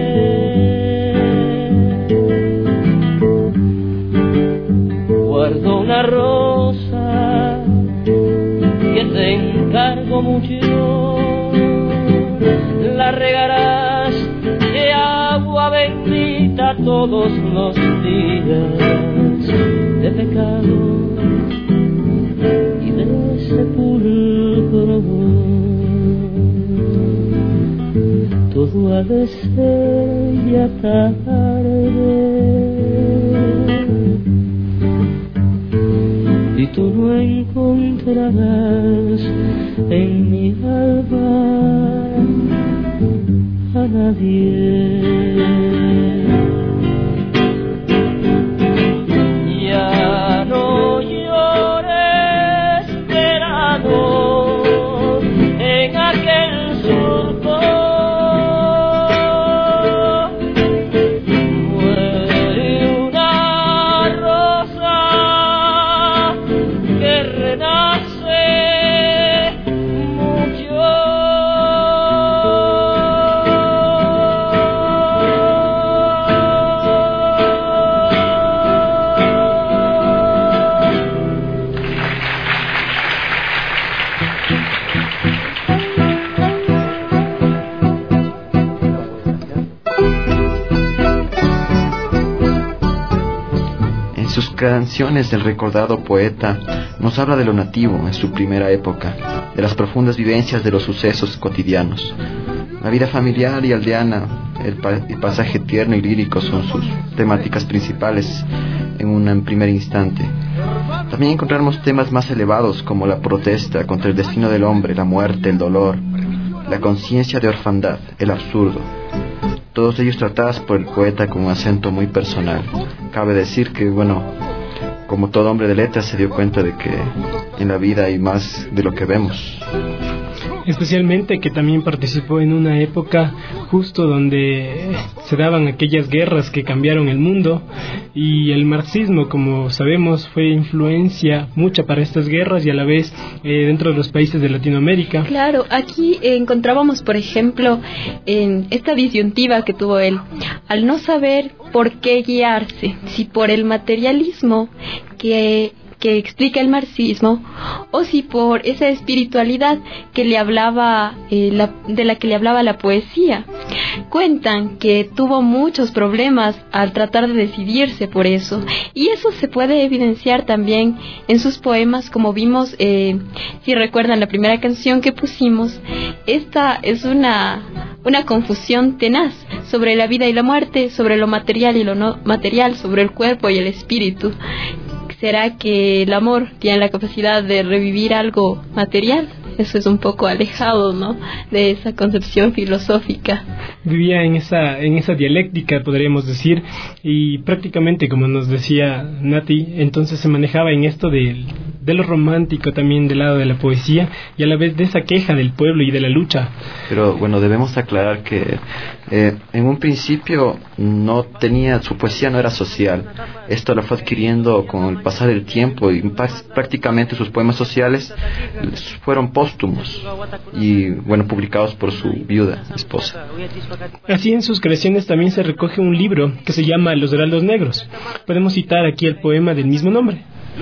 Guardo una rosa que te encargo mucho, la regarás de agua bendita todos los días de pecado y de sepulcro. Todo ha de ser ya tarde y tú no encontrarás en mi alma a nadie. Ya no llores, verano, en aquel surco. Muere una rosa que renace mucho. canciones del recordado poeta nos habla de lo nativo en su primera época, de las profundas vivencias de los sucesos cotidianos. La vida familiar y aldeana, el, pa- el pasaje tierno y lírico son sus temáticas principales en un en primer instante. También encontramos temas más elevados como la protesta contra el destino del hombre, la muerte, el dolor, la conciencia de orfandad, el absurdo. Todos ellos tratados por el poeta con un acento muy personal. Cabe decir que, bueno, como todo hombre de letras se dio cuenta de que en la vida hay más de lo que vemos. Especialmente que también participó en una época justo donde se daban aquellas guerras que cambiaron el mundo, y el marxismo, como sabemos, fue influencia mucha para estas guerras y a la vez eh, dentro de los países de Latinoamérica. Claro, aquí eh, encontrábamos, por ejemplo, en esta disyuntiva que tuvo él, al no saber por qué guiarse, si por el materialismo que que explica el marxismo, o si por esa espiritualidad que le hablaba eh, la, de la que le hablaba la poesía. Cuentan que tuvo muchos problemas al tratar de decidirse por eso, y eso se puede evidenciar también en sus poemas, como vimos, eh, si recuerdan la primera canción que pusimos. Esta es una una confusión tenaz sobre la vida y la muerte, sobre lo material y lo no material, sobre el cuerpo y el espíritu. ¿Será que el amor tiene la capacidad de revivir algo material? Eso es un poco alejado, ¿no?, de esa concepción filosófica. Vivía en esa en esa dialéctica, podríamos decir, y prácticamente, como nos decía Nati, entonces se manejaba en esto de, de lo romántico también del lado de la poesía, y a la vez de esa queja del pueblo y de la lucha. Pero bueno, debemos aclarar que eh, en un principio no tenía, su poesía no era social. Esto lo fue adquiriendo con el pasar del tiempo, y prácticamente sus poemas sociales fueron póstumos y bueno, publicados por su viuda, esposa. Así, en sus creaciones también se recoge un libro que se llama Los Heraldos Negros. Podemos citar aquí el poema del mismo nombre.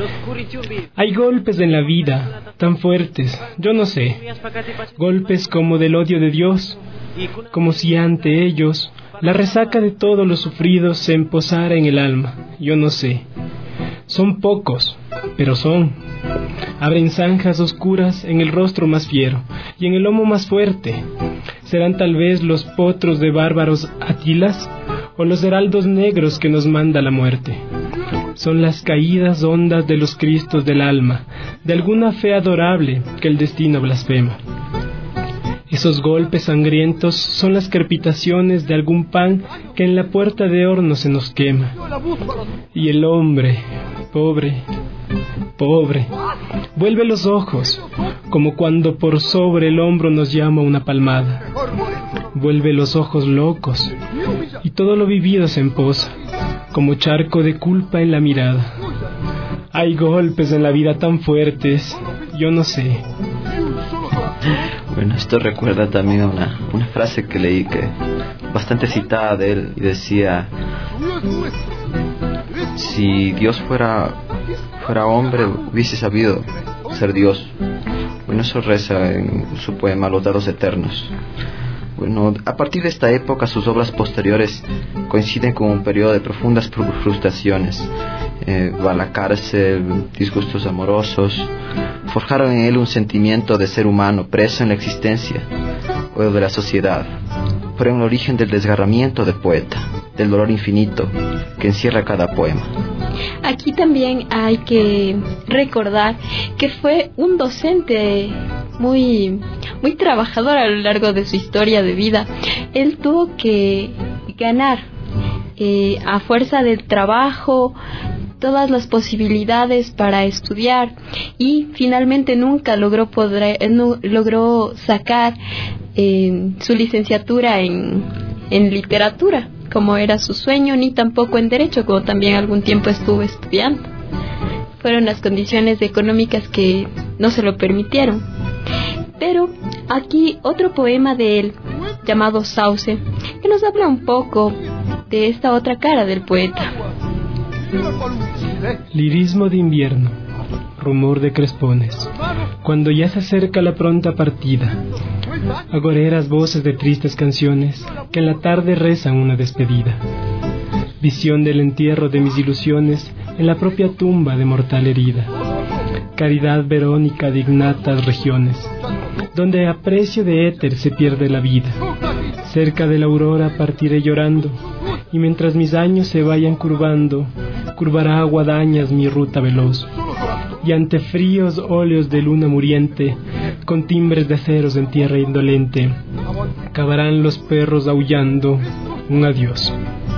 Hay golpes en la vida tan fuertes, yo no sé, golpes como del odio de Dios, como si ante ellos la resaca de todo lo sufrido se emposara en el alma, yo no sé. Son pocos, pero son. Abren zanjas oscuras en el rostro más fiero y en el lomo más fuerte. ¿Serán tal vez los potros de bárbaros Atilas o los heraldos negros que nos manda la muerte? Son las caídas hondas de los cristos del alma, de alguna fe adorable que el destino blasfema. Esos golpes sangrientos son las crepitaciones de algún pan que en la puerta de horno se nos quema. Y el hombre, pobre, pobre, vuelve los ojos, como cuando por sobre el hombro nos llama una palmada. Vuelve los ojos locos, y todo lo vivido se emposa, como charco de culpa en la mirada. Hay golpes en la vida tan fuertes, yo no sé. Bueno, esto recuerda también a una, una frase que leí, que bastante citada de él, y decía: si Dios fuera fuera hombre, hubiese sabido ser Dios. Bueno, eso reza en su poema Los Dados Eternos. Bueno, a partir de esta época sus obras posteriores coinciden con un periodo de profundas frustraciones. Eh, va a la cárcel, disgustos amorosos, forjaron en él un sentimiento de ser humano preso en la existencia o de la sociedad. Fueron el origen del desgarramiento de poeta, del dolor infinito que encierra cada poema. Aquí también hay que recordar que fue un docente muy, muy trabajador a lo largo de su historia de vida. Él tuvo que ganar eh, a fuerza del trabajo todas las posibilidades para estudiar, y finalmente nunca logró poder, no, logró sacar eh, su licenciatura en, en literatura, como era su sueño, ni tampoco en derecho, como también algún tiempo estuvo estudiando. Fueron las condiciones económicas que no se lo permitieron. Pero aquí otro poema de él, llamado Sauce, que nos habla un poco de esta otra cara del poeta. Lirismo de invierno, rumor de crespones, cuando ya se acerca la pronta partida, agoreras voces de tristes canciones que en la tarde rezan una despedida. Visión del entierro de mis ilusiones en la propia tumba de mortal herida. Caridad verónica de ignatas regiones, donde a precio de éter se pierde la vida. Cerca de la aurora partiré llorando, y mientras mis años se vayan curvando, curvará a guadañas mi ruta veloz. Y ante fríos óleos de luna muriente, con timbres de aceros en tierra indolente, cavarán los perros aullando un adiós.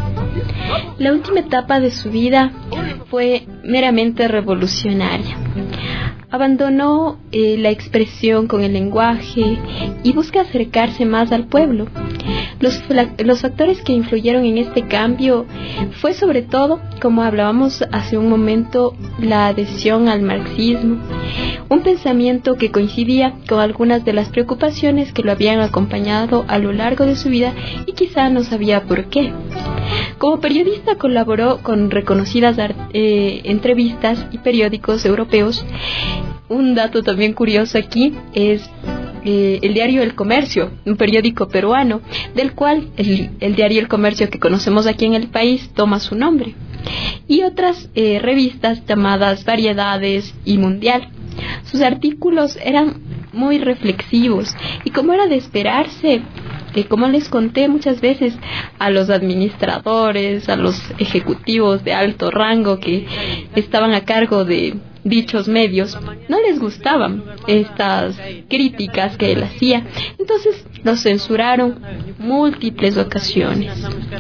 La última etapa de su vida fue meramente revolucionaria. Abandonó eh, la expresión con el lenguaje y busca acercarse más al pueblo. Los, los factores que influyeron en este cambio fue sobre todo, como hablábamos hace un momento, la adhesión al marxismo, un pensamiento que coincidía con algunas de las preocupaciones que lo habían acompañado a lo largo de su vida y quizá no sabía por qué. Como periodista colaboró con reconocidas eh, entrevistas y periódicos europeos. Un dato también curioso aquí es eh, el diario El Comercio, un periódico peruano, del cual el, el diario El Comercio que conocemos aquí en el país toma su nombre, y otras eh, revistas llamadas Variedades y Mundial. Sus artículos eran muy reflexivos y, como era de esperarse, que como les conté muchas veces, a los administradores, a los ejecutivos de alto rango que estaban a cargo de dichos medios, no les gustaban estas críticas que él hacía, entonces los censuraron múltiples ocasiones.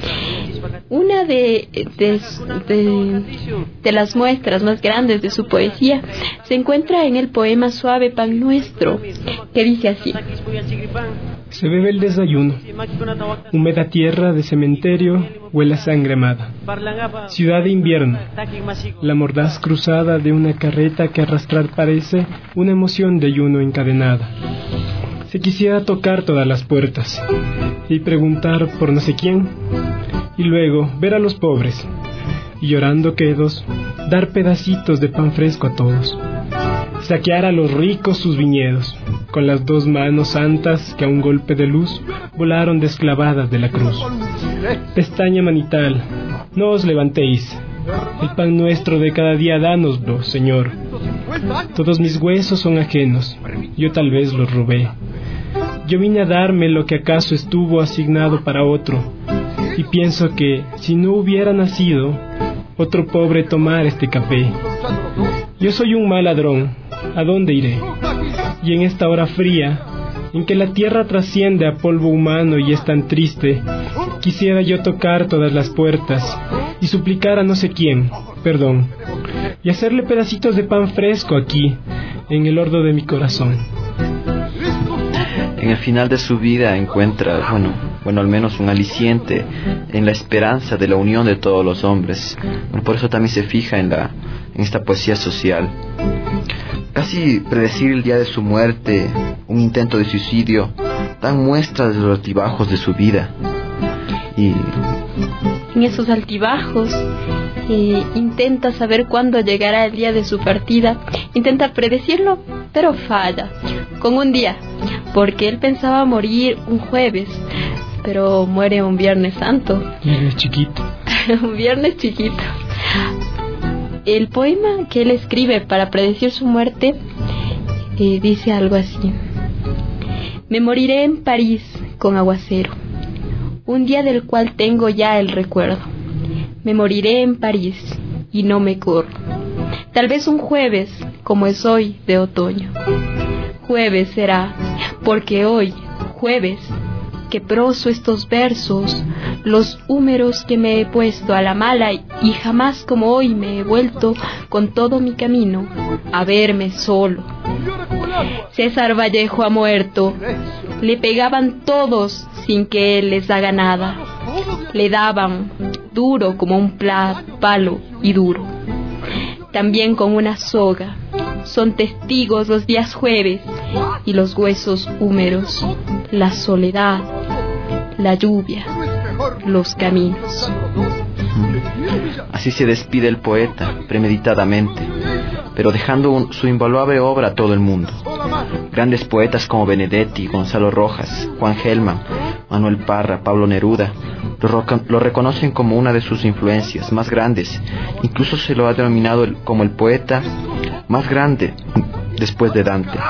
Una de, de, de, de las muestras más grandes de su poesía se encuentra en el poema Suave Pan Nuestro, que dice así: se bebe el desayuno, húmeda tierra de cementerio, huele a sangre amada. Ciudad de invierno, la mordaz cruzada de una carreta que arrastrar parece una emoción de ayuno encadenada. Se quisiera tocar todas las puertas y preguntar por no sé quién, y luego ver a los pobres, y llorando quedos, dar pedacitos de pan fresco a todos. Saquear a los ricos sus viñedos, con las dos manos santas que a un golpe de luz volaron desclavadas de la cruz. Pestaña manital, no os levantéis, el pan nuestro de cada día dánoslo, Señor. Todos mis huesos son ajenos, yo tal vez los robé. Yo vine a darme lo que acaso estuvo asignado para otro, y pienso que, si no hubiera nacido, otro pobre tomar este café. Yo soy un mal ladrón, ¿a dónde iré? Y en esta hora fría, en que la tierra trasciende a polvo humano y es tan triste, quisiera yo tocar todas las puertas y suplicar a no sé quién, perdón, y hacerle pedacitos de pan fresco aquí, en el horno de mi corazón. En el final de su vida encuentra, bueno, bueno, al menos un aliciente en la esperanza de la unión de todos los hombres. Bueno, por eso también se fija en la en esta poesía social. Casi predecir el día de su muerte, un intento de suicidio, dan muestras de los altibajos de su vida. Y en esos altibajos eh, intenta saber cuándo llegará el día de su partida, intenta predecirlo, pero falla con un día, porque él pensaba morir un jueves, pero muere un viernes santo. Viernes chiquito. Un viernes chiquito. El poema que él escribe para predecir su muerte eh, dice algo así: me moriré en París con aguacero, un día del cual tengo ya el recuerdo. Me moriré en París y no me corro. Tal vez un jueves, como es hoy de otoño. Jueves será, porque hoy, jueves, que proso estos versos, los húmeros que me he puesto a la mala, y jamás como hoy me he vuelto con todo mi camino a verme solo. César Vallejo ha muerto, le pegaban todos sin que él les haga nada, le daban duro como un pla- palo y duro, también con una soga. Son testigos los días jueves y los huesos húmeros, la soledad, la lluvia, los caminos. Así se despide el poeta, premeditadamente, pero dejando un, su invaluable obra a todo el mundo. Grandes poetas como Benedetti, Gonzalo Rojas, Juan Gelman Manuel Parra, Pablo Neruda, lo, lo reconocen como una de sus influencias más grandes. Incluso se lo ha denominado el, como el poeta más grande después de Dante.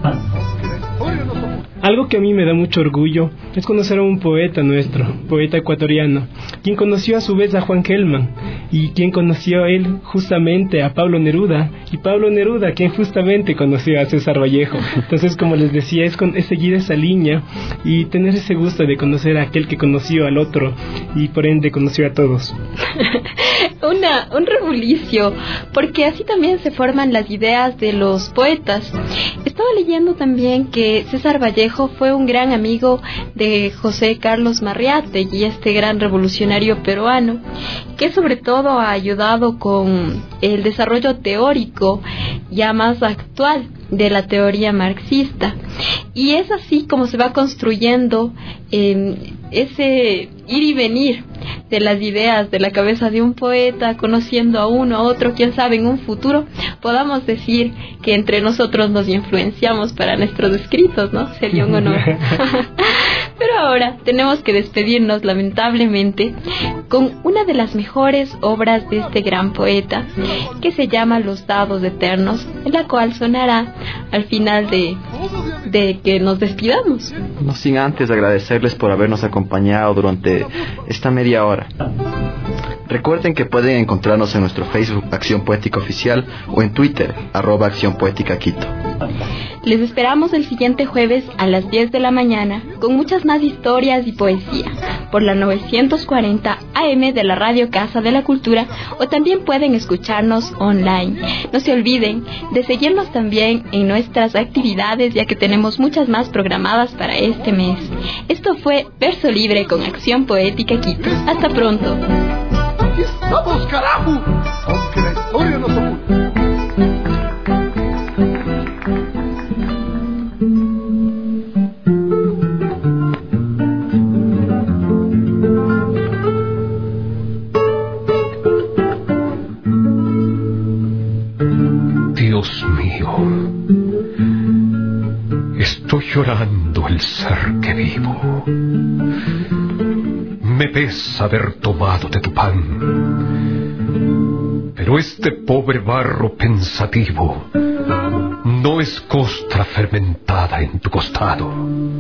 Algo que a mí me da mucho orgullo es conocer a un poeta nuestro, poeta ecuatoriano, quien conoció a su vez a Juan Gelman, y quien conoció a él justamente a Pablo Neruda, y Pablo Neruda quien justamente conoció a César Vallejo. Entonces, como les decía, es, con, es seguir esa línea y tener ese gusto de conocer a aquel que conoció al otro y por ende conoció a todos. Una, un rebulicio, porque así también se forman las ideas de los poetas. Estaba leyendo también que César Vallejo fue un gran amigo de José Carlos Marriátegui, este gran revolucionario peruano, que sobre todo ha ayudado con el desarrollo teórico ya más actual de la teoría marxista. Y es así como se va construyendo eh, ese ir y venir de las ideas de la cabeza de un poeta, conociendo a uno, a otro, quién sabe, en un futuro podamos decir que entre nosotros nos influenciamos para nuestros escritos, ¿no? Sería un honor. Pero ahora tenemos que despedirnos, lamentablemente, con una de las mejores obras de este gran poeta, que se llama Los Dados Eternos, en la cual sonará al final de, de que nos despidamos. No sin antes agradecerles por habernos acompañado durante esta media hora. Recuerden que pueden encontrarnos en nuestro Facebook Acción Poética Oficial o en Twitter, arroba Acción Poética Quito. Les esperamos el siguiente jueves a las diez de la mañana con muchas más historias y poesía por la novecientos cuarenta A M de la Radio Casa de la Cultura, o también pueden escucharnos online. No se olviden de seguirnos también en nuestras actividades, ya que tenemos muchas más programadas para este mes. Esto fue Verso Libre con Acción Poética Quito. Hasta pronto. Aquí estamos, carajo, aunque la historia nos oculta. Dios mío, estoy llorando el ser que vivo. Me pesa haber tomado de tu pan, pero este pobre barro pensativo no es costra fermentada en tu costado.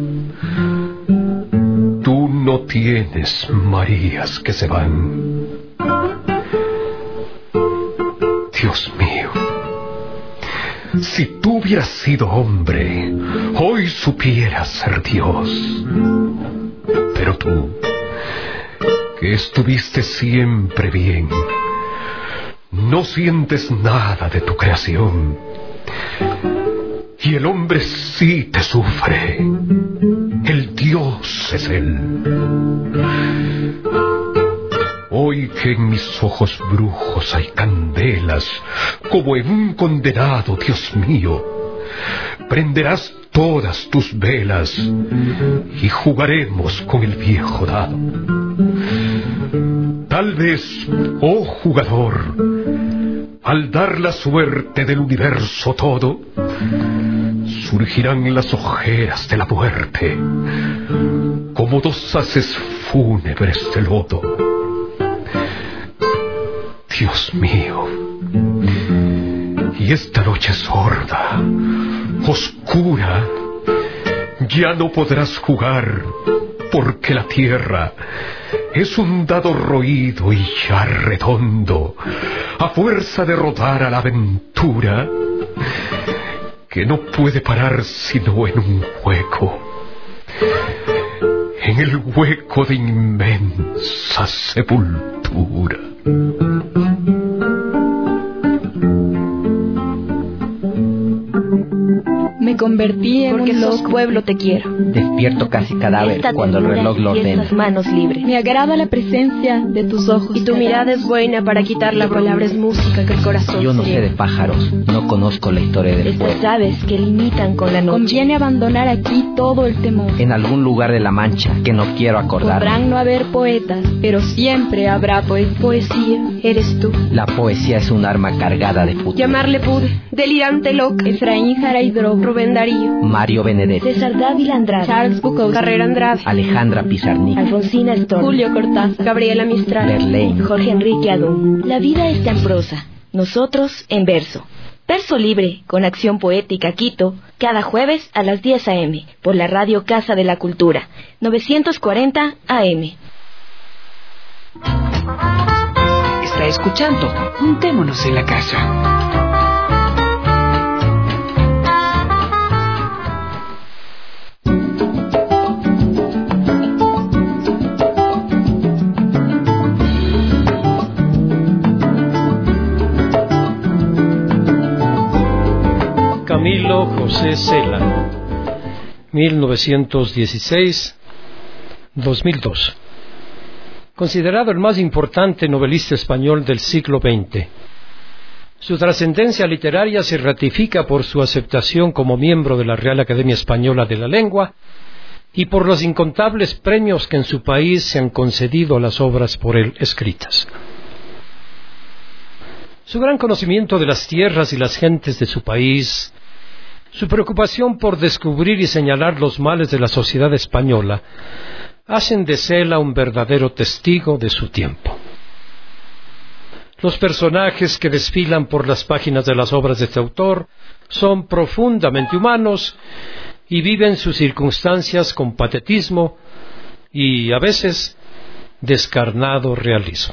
Tú no tienes Marías que se van. Dios mío, si tú hubieras sido hombre, hoy supieras ser Dios. Pero tú, que estuviste siempre bien, no sientes nada de tu creación, y el hombre sí te sufre. El Dios es él. Hoy que en mis ojos brujos hay candelas, como en un condenado, Dios mío, prenderás todas tus velas y jugaremos con el viejo dado. Tal vez, oh jugador, al dar la suerte del universo todo, surgirán las ojeras de la muerte, como dos haces fúnebres de lodo. Dios mío, y esta noche sorda, oscura, ya no podrás jugar, porque la tierra es un dado roído y ya redondo, a fuerza de rodar a la aventura, que no puede parar sino en un hueco, en el hueco de inmensa sepultura. Me convertí en Porque un sos loco. pueblo te quiero. Despierto casi cadáver Esta cuando el ternura reloj lo y ordena. esas manos libres. Me agrada la presencia de tus ojos. Y tu mirada es buena para quitar la palabra, es música que el corazón Yo no sé lleva. de pájaros, no conozco la historia del Estas pueblo. aves que limitan con la noche. Conviene abandonar aquí todo el temor. En algún lugar de la Mancha que no quiero acordar. Podrán no haber poetas, pero siempre habrá poesía. Poesía, eres tú. La poesía es un arma cargada de futuro. Llamarle Pud, delirante loca. Efraín Jaraidró, Rubén Rubén Darío, Mario Benedetti, César Dávila Andrade, Charles Bukowski, Carrera Andrade, Alejandra Pizarnik, Alfonsina Storm, Julio Cortázar, Gabriela Mistral, Verlaine, Jorge Enrique Adón. La vida está en prosa, nosotros en verso. Verso Libre, con acción poética Quito, cada jueves a las diez a eme, por la Radio Casa de la Cultura, novecientos cuarenta A M. Está escuchando Juntémonos en la Casa. Camilo José Cela, mil novecientos dieciséis a dos mil dos. Considerado el más importante novelista español del siglo veinte. Su trascendencia literaria se ratifica por su aceptación como miembro de la Real Academia Española de la Lengua y por los incontables premios que en su país se han concedido a las obras por él escritas. Su gran conocimiento de las tierras y las gentes de su país, su preocupación por descubrir y señalar los males de la sociedad española, hacen de Cela un verdadero testigo de su tiempo. Los personajes que desfilan por las páginas de las obras de este autor son profundamente humanos y viven sus circunstancias con patetismo y, a veces, descarnado realismo.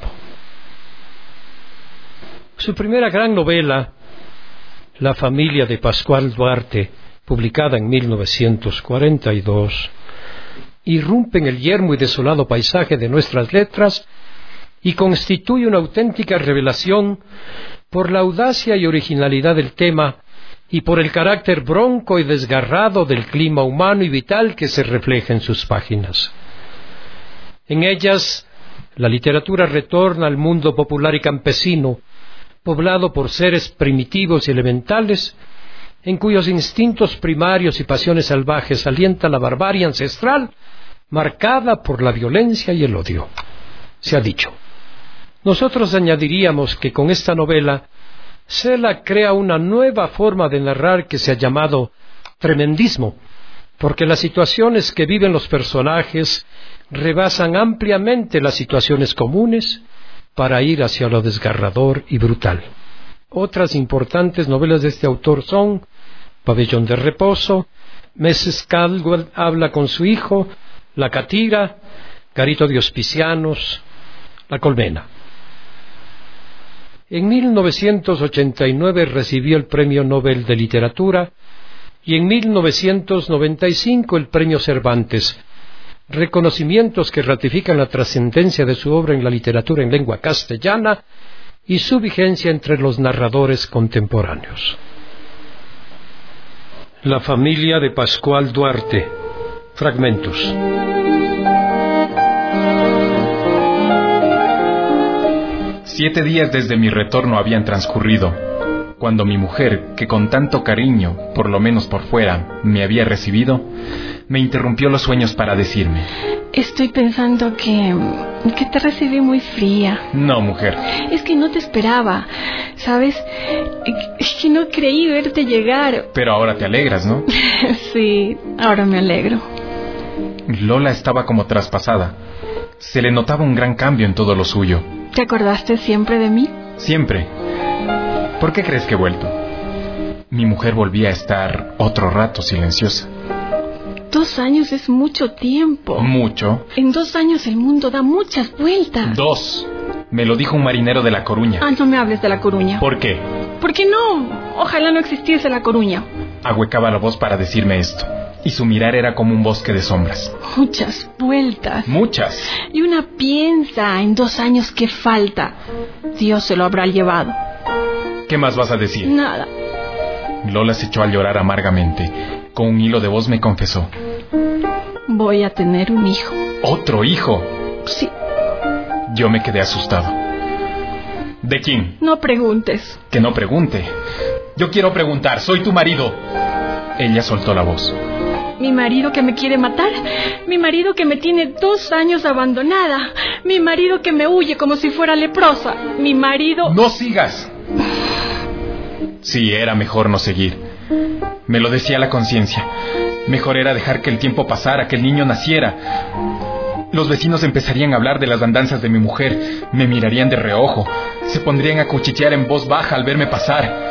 Su primera gran novela, La familia de Pascual Duarte, publicada en mil novecientos cuarenta y dos, irrumpe en el yermo y desolado paisaje de nuestras letras y constituye una auténtica revelación por la audacia y originalidad del tema y por el carácter bronco y desgarrado del clima humano y vital que se refleja en sus páginas. En ellas, la literatura retorna al mundo popular y campesino, poblado por seres primitivos y elementales, en cuyos instintos primarios y pasiones salvajes alienta la barbarie ancestral, marcada por la violencia y el odio. Se ha dicho. Nosotros añadiríamos que con esta novela, Cela crea una nueva forma de narrar que se ha llamado tremendismo, porque las situaciones que viven los personajes rebasan ampliamente las situaciones comunes, para ir hacia lo desgarrador y brutal. Otras importantes novelas de este autor son Pabellón de Reposo, missus Caldwell habla con su hijo, La Catira, Garito de Hospicianos, La Colmena. En mil novecientos ochenta y nueve recibió el Premio Nobel de Literatura y en mil novecientos noventa y cinco el Premio Cervantes, reconocimientos que ratifican la trascendencia de su obra en la literatura en lengua castellana y su vigencia entre los narradores contemporáneos. La familia de Pascual Duarte. Fragmentos. Siete días desde mi retorno habían transcurrido, cuando mi mujer, que con tanto cariño, por lo menos por fuera, me había recibido, me interrumpió los sueños para decirme: estoy pensando que... que te recibí muy fría. No, mujer. Es que no te esperaba, ¿sabes? Es que no creí verte llegar. Pero ahora te alegras, ¿no? Sí, ahora me alegro. Lola estaba como traspasada. Se le notaba un gran cambio en todo lo suyo. ¿Te acordaste siempre de mí? Siempre. ¿Por qué crees que he vuelto? Mi mujer volvía a estar otro rato silenciosa. Dos años es mucho tiempo. ¿Mucho? En dos años el mundo da muchas vueltas. Dos. Me lo dijo un marinero de La Coruña. Ah, no me hables de La Coruña. ¿Por qué? ¿Por qué no? Ojalá no existiese La Coruña. Ahuecaba la voz para decirme esto, y su mirar era como un bosque de sombras. Muchas vueltas. Muchas. Y una piensa en dos años que falta. Dios se lo habrá llevado. ¿Qué más vas a decir? Nada. Lola se echó a llorar amargamente. Con un hilo de voz me confesó: voy a tener un hijo. ¿Otro hijo? Sí. Yo me quedé asustado. ¿De quién? No preguntes. Que no pregunte. Yo quiero preguntar, soy tu marido. Ella soltó la voz. Mi marido que me quiere matar. Mi marido que me tiene dos años abandonada. Mi marido que me huye como si fuera leprosa. Mi marido... ¡No sigas! Sí, era mejor no seguir. Me lo decía la conciencia. Mejor era dejar que el tiempo pasara, que el niño naciera. Los vecinos empezarían a hablar de las andanzas de mi mujer, me mirarían de reojo, se pondrían a cuchichear en voz baja al verme pasar.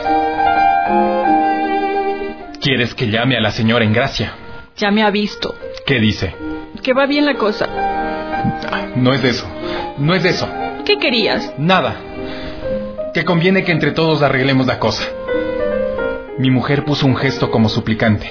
¿Quieres que llame a la señora Engracia? Ya me ha visto. ¿Qué dice? Que va bien la cosa. No es de eso, no es de eso. ¿Qué querías? Nada. Que conviene que entre todos arreglemos la cosa. Mi mujer puso un gesto como suplicante.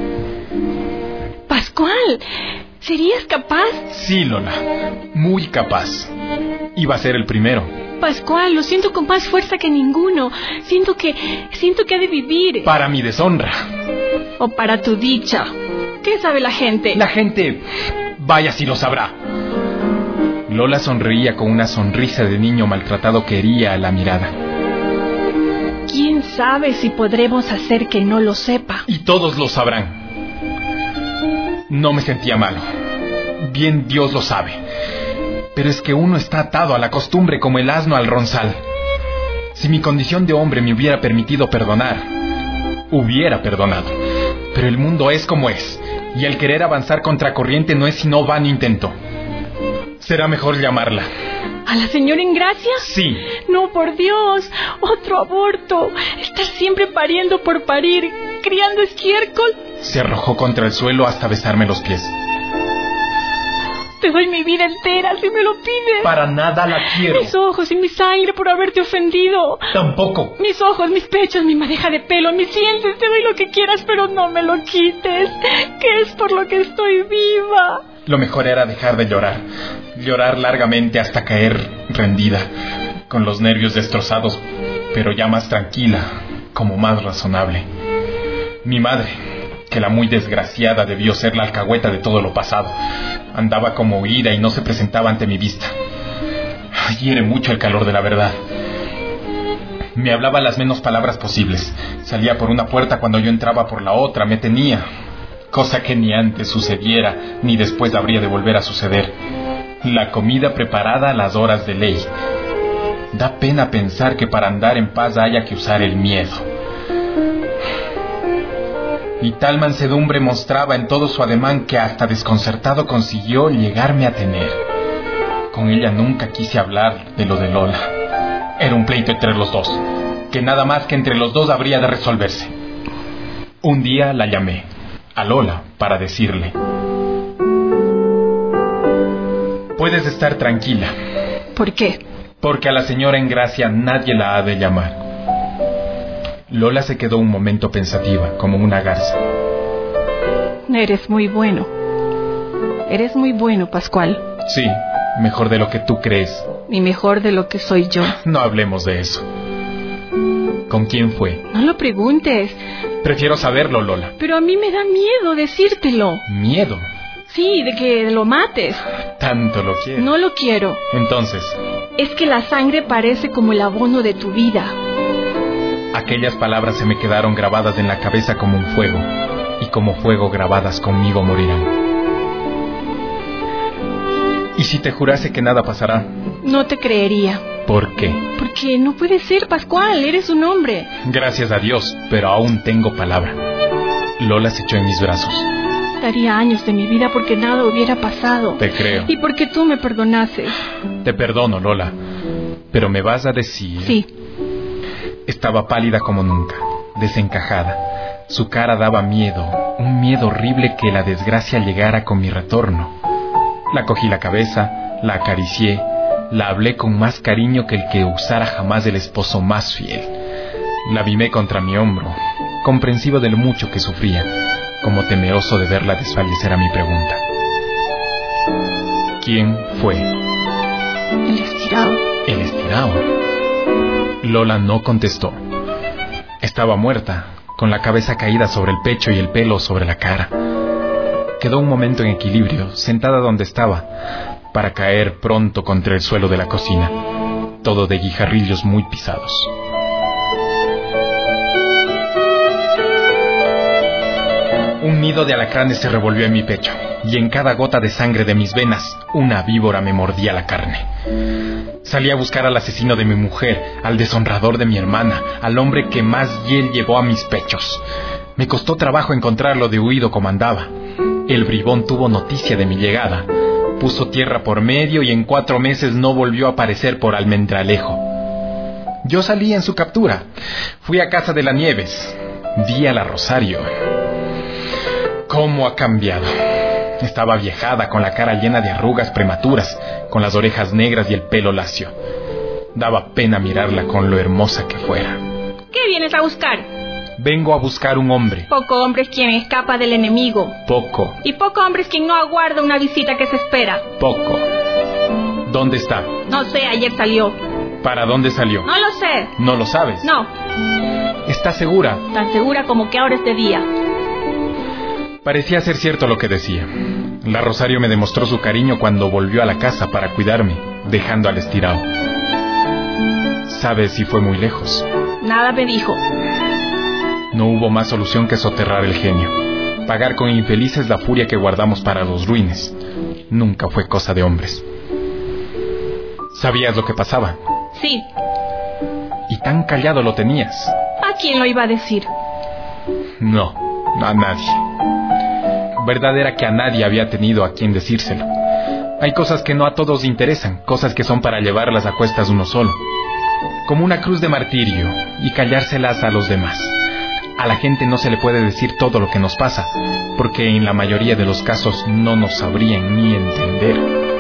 Pascual, ¿serías capaz? Sí, Lola, muy capaz. Iba a ser el primero. Pascual, lo siento con más fuerza que ninguno. Siento que, siento que ha de vivir. Para mi deshonra. O para tu dicha. ¿Qué sabe la gente? La gente, vaya si lo sabrá. Lola sonreía con una sonrisa de niño maltratado que hería a la mirada. ¿Quién sabe si podremos hacer que no lo sepa? Y todos lo sabrán. No me sentía malo. Bien Dios lo sabe. Pero es que uno está atado a la costumbre como el asno al ronzal. Si mi condición de hombre me hubiera permitido perdonar, hubiera perdonado. Pero el mundo es como es, y el querer avanzar contracorriente no es sino vano intento. Será mejor llamarla. ¿A la señora Engracia? Sí. No, por Dios, otro aborto. Estar siempre pariendo por parir, criando estiércol. Se arrojó contra el suelo hasta besarme los pies. Te doy mi vida entera si me lo pides. Para nada la quiero. Mis ojos y mi sangre por haberte ofendido. Tampoco. Mis ojos, mis pechos, mi madeja de pelo, mis dientes. Te doy lo que quieras, pero no me lo quites. Que es por lo que estoy viva. Lo mejor era dejar de llorar. Llorar largamente hasta caer rendida, con los nervios destrozados, pero ya más tranquila, como más razonable. Mi madre, que la muy desgraciada debió ser la alcahueta de todo lo pasado, andaba como huida y no se presentaba ante mi vista. Hiere mucho el calor de la verdad. Me hablaba las menos palabras posibles. Salía por una puerta cuando yo entraba por la otra, me tenía, cosa que ni antes sucediera ni después habría de volver a suceder. La comida preparada a las horas de ley. Da pena pensar que para andar en paz haya que usar el miedo. Y tal mansedumbre mostraba en todo su ademán que hasta desconcertado consiguió llegarme a tener. Con ella nunca quise hablar de lo de Lola. Era un pleito entre los dos, que nada más que entre los dos habría de resolverse. Un día la llamé, a Lola, para decirle: puedes estar tranquila. ¿Por qué? Porque a la señora Engracia nadie la ha de llamar. Lola se quedó un momento pensativa, como una garza. Eres muy bueno. Eres muy bueno, Pascual. Sí, mejor de lo que tú crees. Y mejor de lo que soy yo. No hablemos de eso. ¿Con quién fue? No lo preguntes. Prefiero saberlo, Lola. Pero a mí me da miedo decírtelo. ¿Miedo? Sí, de que lo mates. Tanto lo quiero. No lo quiero. Entonces. Es que la sangre parece como el abono de tu vida. Aquellas palabras se me quedaron grabadas en la cabeza como un fuego, y como fuego grabadas conmigo morirán. ¿Y si te jurase que nada pasará? No te creería. ¿Por qué? Porque no puede ser, Pascual, eres un hombre. Gracias a Dios, pero aún tengo palabra. Lola se echó en mis brazos. Daría años de mi vida porque nada hubiera pasado. Te creo. Y porque tú me perdonases. Te perdono, Lola. Pero me vas a decir... Sí. Estaba pálida como nunca, desencajada. Su cara daba miedo, un miedo horrible que la desgracia llegara con mi retorno. La cogí la cabeza, la acaricié, la hablé con más cariño que el que usara jamás el esposo más fiel. La mimé contra mi hombro, comprensivo de lo mucho que sufría, como temeroso de verla desfallecer a mi pregunta. ¿Quién fue? El estirado. El estirado. Lola no contestó. Estaba muerta, con la cabeza caída sobre el pecho y el pelo sobre la cara. Quedó un momento en equilibrio, sentada donde estaba, para caer pronto contra el suelo de la cocina, todo de guijarrillos muy pisados. Un nido de alacranes se revolvió en mi pecho, y en cada gota de sangre de mis venas, una víbora me mordía la carne. Salí a buscar al asesino de mi mujer, al deshonrador de mi hermana, al hombre que más hiel llevó a mis pechos. Me costó trabajo encontrarlo de huido como andaba. El bribón tuvo noticia de mi llegada. Puso tierra por medio y en cuatro meses no volvió a aparecer por Almendralejo. Yo salí en su captura. Fui a casa de la Nieves. Vi a la Rosario. ¿Cómo ha cambiado? Estaba viejada, con la cara llena de arrugas prematuras, con las orejas negras y el pelo lacio. Daba pena mirarla con lo hermosa que fuera. ¿Qué vienes a buscar? Vengo a buscar un hombre. Poco hombre es quien escapa del enemigo. Poco. Y poco hombre es quien no aguarda una visita que se espera. Poco. ¿Dónde está? No sé, ayer salió. ¿Para dónde salió? No lo sé. ¿No lo sabes? No. ¿Estás segura? Tan segura como que ahora es de día. Parecía ser cierto lo que decía. La Rosario me demostró su cariño cuando volvió a la casa para cuidarme, dejando al estirado. ¿Sabes si fue muy lejos? Nada me dijo. No hubo más solución que soterrar el genio. Pagar con infelices la furia que guardamos para los ruines. Nunca fue cosa de hombres. ¿Sabías lo que pasaba? Sí. ¿Y tan callado lo tenías? ¿A quién lo iba a decir? No, a nadie. Verdad era que a nadie había tenido a quien decírselo. Hay cosas que no a todos interesan, cosas que son para llevarlas a cuestas uno solo. Como una cruz de martirio, y callárselas a los demás. A la gente no se le puede decir todo lo que nos pasa, porque en la mayoría de los casos no nos sabrían ni entender.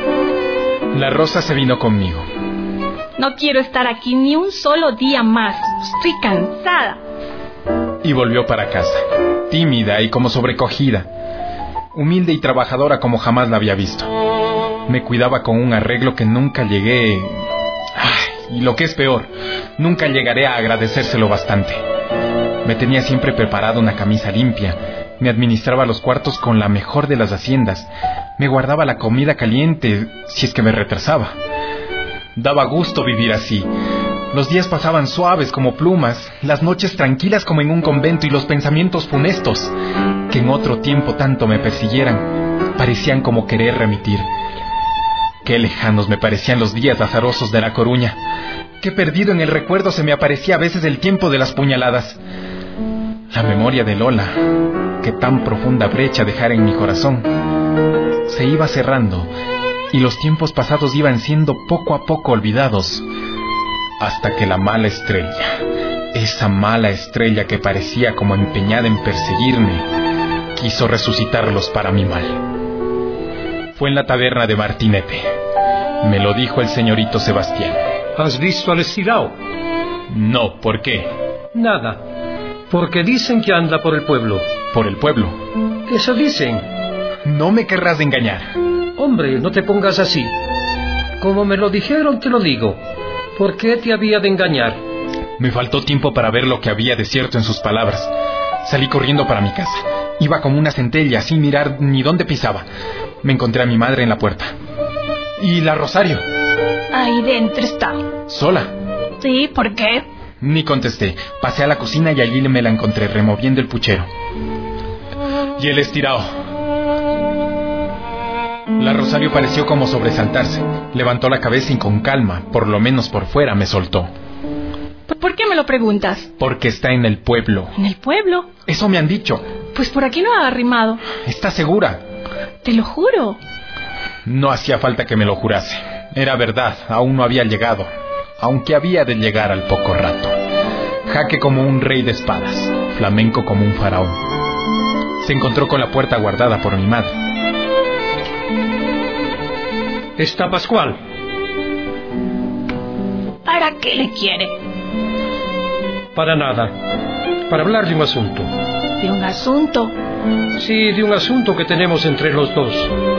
La Rosa se vino conmigo. No quiero estar aquí ni un solo día más. Estoy cansada. Y volvió para casa, tímida y como sobrecogida. Humilde y trabajadora como jamás la había visto. Me cuidaba con un arreglo que nunca llegué... Ay, y lo que es peor, nunca llegaré a agradecérselo bastante. Me tenía siempre preparada una camisa limpia, me administraba los cuartos con la mejor de las haciendas, me guardaba la comida caliente si es que me retrasaba. Daba gusto vivir así. Los días pasaban suaves como plumas, las noches tranquilas como en un convento y los pensamientos funestos, que en otro tiempo tanto me persiguieran, parecían como querer remitir. Qué lejanos me parecían los días azarosos de La Coruña. Qué perdido en el recuerdo se me aparecía a veces el tiempo de las puñaladas. La memoria de Lola, que tan profunda brecha dejara en mi corazón, se iba cerrando y los tiempos pasados iban siendo poco a poco olvidados, hasta que la mala estrella, esa mala estrella que parecía como empeñada en perseguirme, quiso resucitarlos para mi mal. Fue en la taberna de Martinete. Me lo dijo el señorito Sebastián. ¿Has visto al estirao? No, ¿por qué? Nada, porque dicen que anda por el pueblo. ¿Por el pueblo? Eso dicen. No me querrás engañar. Hombre, no te pongas así. Como me lo dijeron, te lo digo. ¿Por qué te había de engañar? Me faltó tiempo para ver lo que había de cierto en sus palabras. Salí corriendo para mi casa. Iba como una centella, sin mirar ni dónde pisaba. Me encontré a mi madre en la puerta. ¿Y la Rosario? Ahí dentro está. ¿Sola? Sí, ¿por qué? Ni contesté. Pasé a la cocina y allí me la encontré removiendo el puchero. Y el estirao. La Rosario pareció como sobresaltarse. Levantó la cabeza y con calma, por lo menos por fuera, me soltó. ¿Por qué me lo preguntas? Porque está en el pueblo. ¿En el pueblo? Eso me han dicho. Pues por aquí no ha arrimado. ¿Estás segura? Te lo juro. No hacía falta que me lo jurase. Era verdad, aún no había llegado, aunque había de llegar al poco rato. Jaque como un rey de espadas, flamenco como un faraón. Se encontró con la puerta guardada por mi madre. ¿Está Pascual? ¿Para qué le quiere? Para nada. Para hablar de un asunto. ¿De un asunto? Sí, de un asunto que tenemos entre los dos.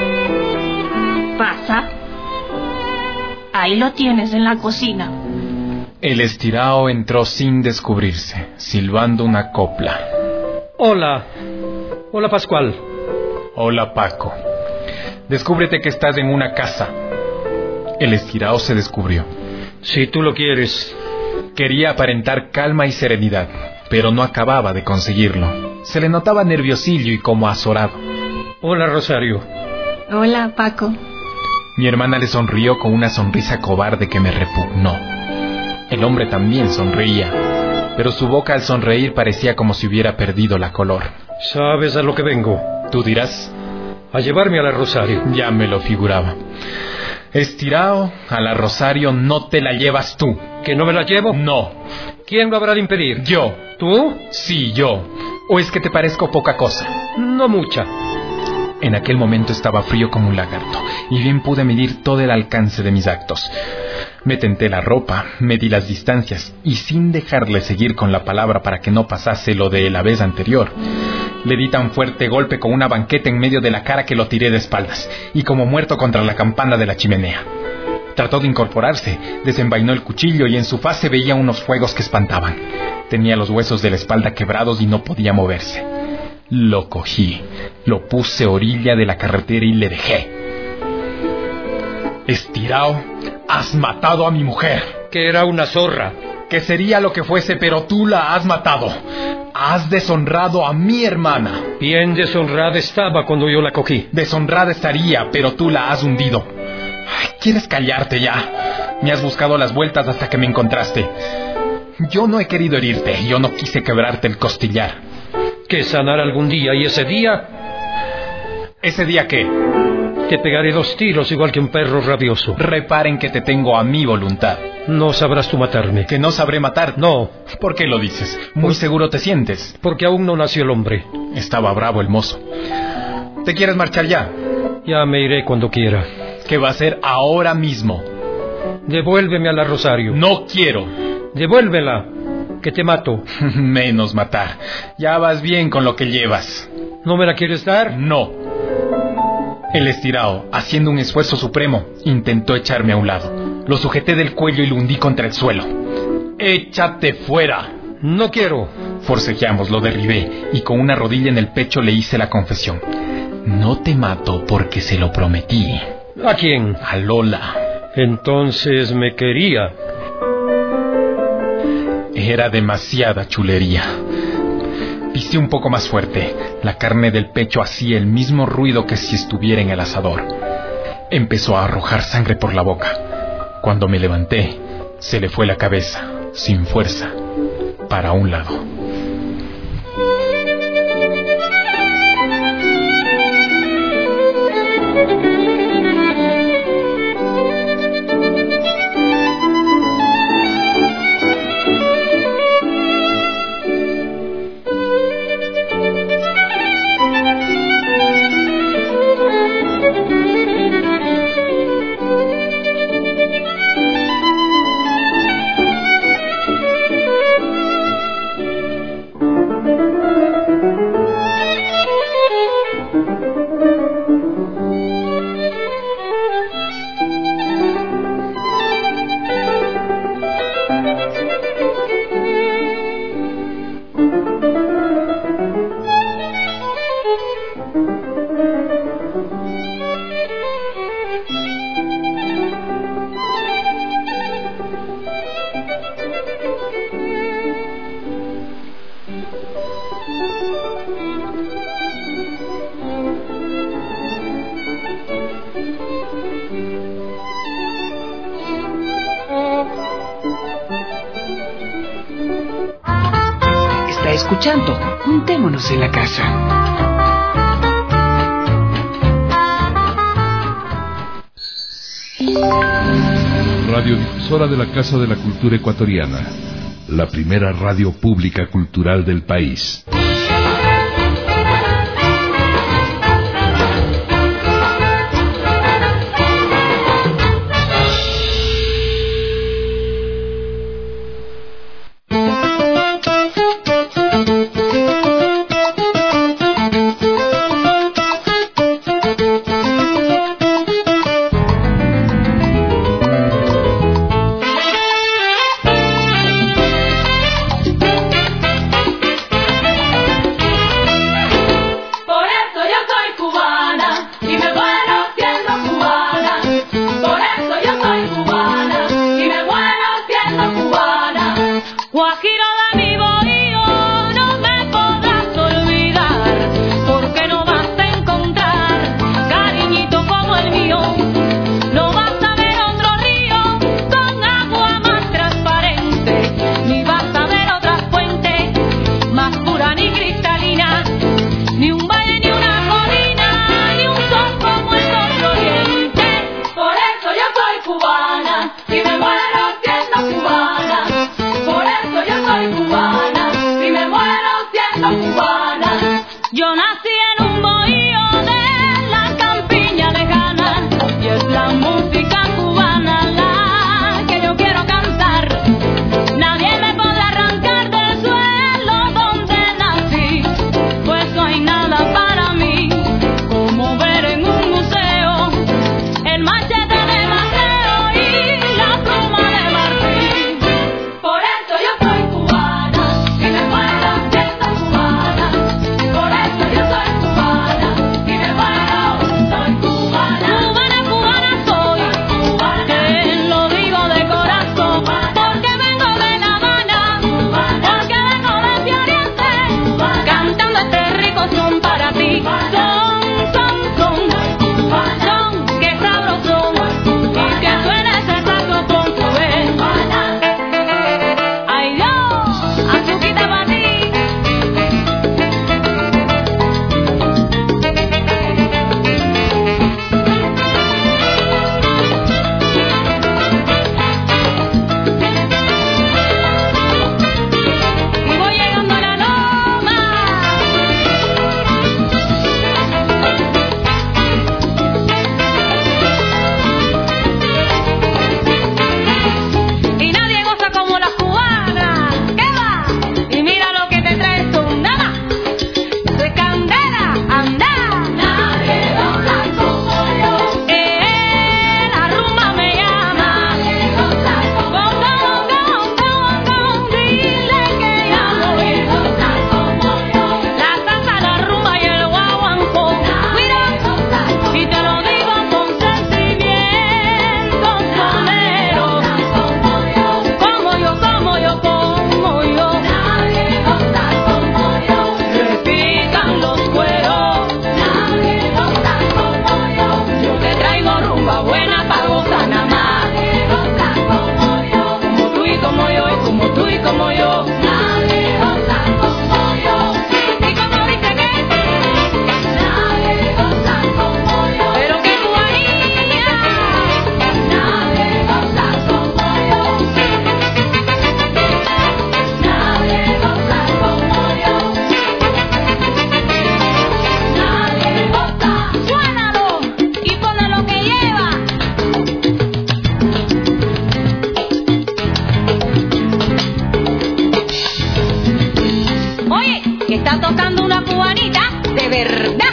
¿Pasa? Ahí lo tienes en la cocina. El estirao entró sin descubrirse, silbando una copla. Hola. Hola, Pascual. Hola, Paco. Descúbrete que estás en una casa. El estirao se descubrió. Si tú lo quieres. Quería aparentar calma y serenidad, pero no acababa de conseguirlo. Se le notaba nerviosillo y como azorado. Hola, Rosario. Hola, Paco. Mi hermana le sonrió con una sonrisa cobarde que me repugnó. El hombre también sonreía, pero su boca al sonreír parecía como si hubiera perdido la color. ¿Sabes a lo que vengo? Tú dirás. A llevarme a la Rosario. Ya me lo figuraba. Estirao, a la Rosario no te la llevas tú. ¿Que no me la llevo? No. ¿Quién lo habrá de impedir? Yo. ¿Tú? Sí, yo. ¿O es que te parezco poca cosa? No mucha. En aquel momento estaba frío como un lagarto, y bien pude medir todo el alcance de mis actos. Me tenté la ropa, medí las distancias, y sin dejarle seguir con la palabra para que no pasase lo de la vez anterior, le di tan fuerte golpe con una banqueta en medio de la cara que lo tiré de espaldas, y como muerto contra la campana de la chimenea. Trató de incorporarse, desenvainó el cuchillo y en su faz se veían unos fuegos que espantaban. Tenía los huesos de la espalda quebrados y no podía moverse. Lo cogí, lo puse a orilla de la carretera y le dejé. Estirao, has matado a mi mujer. Que era una zorra. Que sería lo que fuese, pero tú la has matado. Has deshonrado a mi hermana. Bien deshonrada estaba cuando yo la cogí. Deshonrada estaría, pero tú la has hundido. Ay, ¿quieres callarte ya? Me has buscado las vueltas hasta que me encontraste. Yo no he querido herirte, yo no quise quebrarte el costillar. Que sanar algún día, y ese día... ¿Ese día qué? Te pegaré dos tiros igual que un perro rabioso. Reparen que te tengo a mi voluntad. No sabrás tú matarme. ¿Que no sabré matar? No. ¿Por qué lo dices? Muy Por... seguro te sientes. Porque aún no nació el hombre. Estaba bravo el mozo. ¿Te quieres marchar ya? Ya me iré cuando quiera. ¿Qué va a ser ahora mismo? Devuélveme a la Rosario. No quiero. Devuélvela, que te mato. Menos matar. Ya vas bien con lo que llevas. ¿No me la quieres dar? No. El estirao, haciendo un esfuerzo supremo, intentó echarme a un lado. Lo sujeté del cuello y lo hundí contra el suelo. ¡Échate fuera! No quiero. Forcejeamos, lo derribé y con una rodilla en el pecho le hice la confesión. No te mato porque se lo prometí. ¿A quién? A Lola. Entonces me quería. Era demasiada chulería. Pisé un poco más fuerte. La carne del pecho hacía el mismo ruido que si estuviera en el asador. Empezó a arrojar sangre por la boca. Cuando me levanté, se le fue la cabeza, sin fuerza, para un lado. Escuchando, juntémonos en la casa. Radiodifusora de la Casa de la Cultura Ecuatoriana, la primera radio pública cultural del país. está tocando una cubanita de verdad.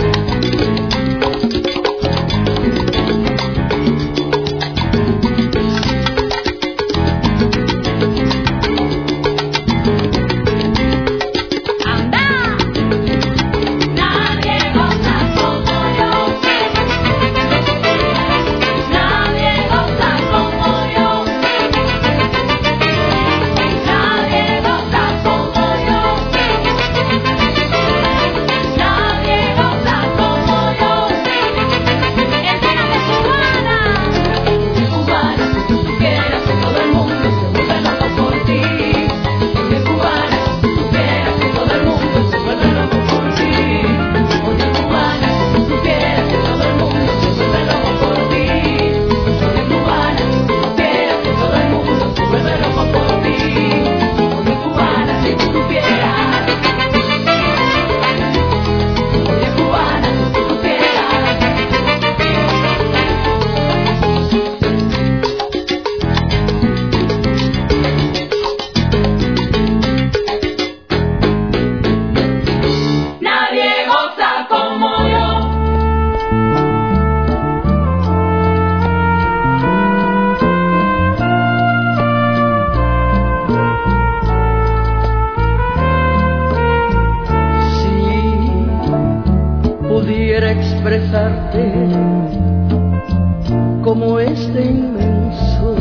Como este inmenso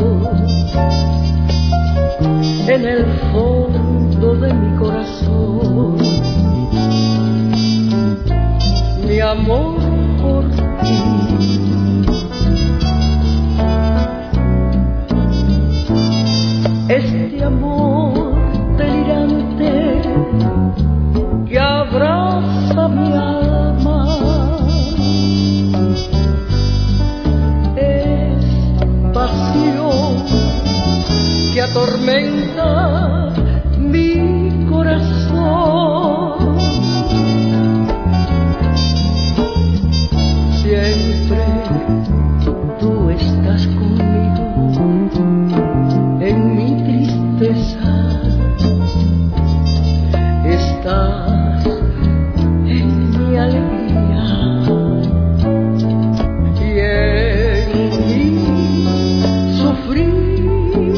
en el fondo de mi corazón, mi amor por ti. Este amor delirante que abraza mi alma es pasión que atormenta mi corazón. Siempre tú estás conmigo en mi tristeza, estás en mi alegría y en mi sufrir,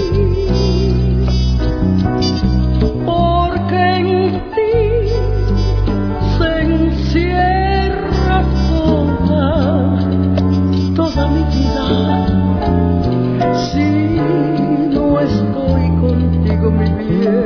porque en ti se encierra toda, toda mi vida. Si no estoy contigo, mi bien,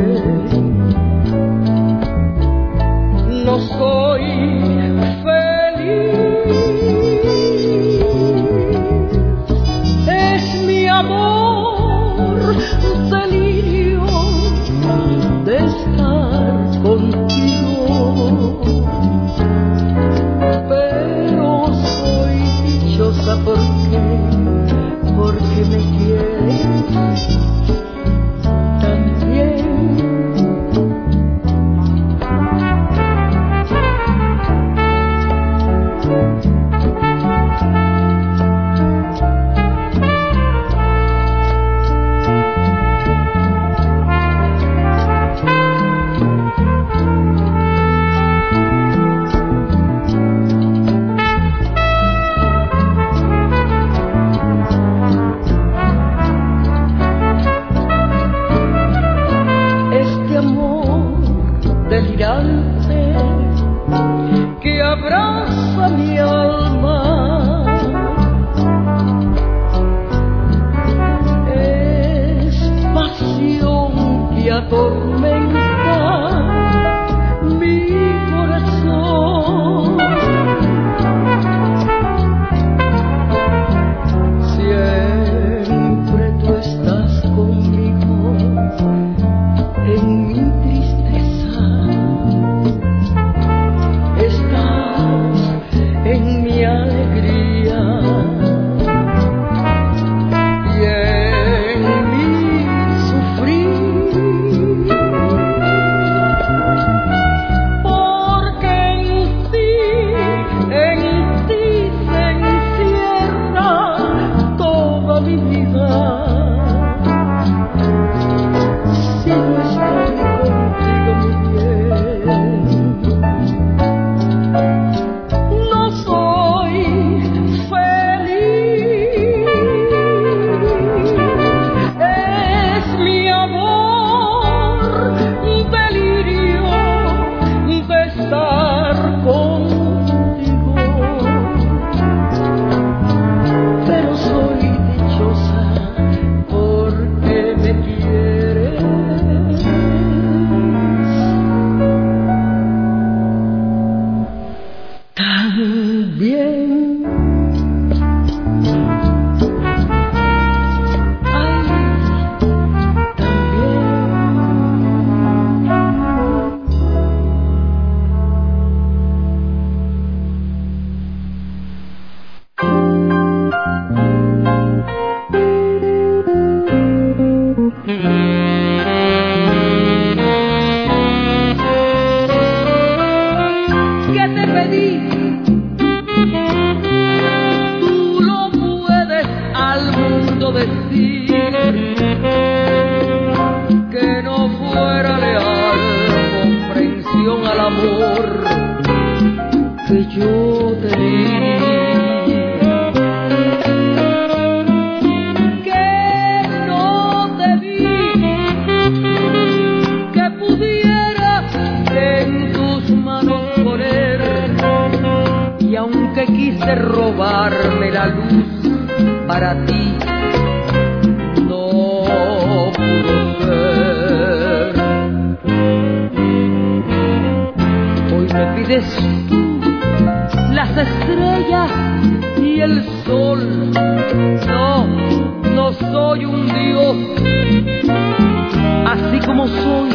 ¿Qué te pedí? Tú lo puedes al mundo decir, que no fuera leal, comprensión al amor que yo te di. Que no te vi, que pudiera en tus manos poner, y aunque quise robarme la luz para ti, no pudo ser. Hoy me pides tú las estrellas y el sol. No, no soy un dios, así como soy.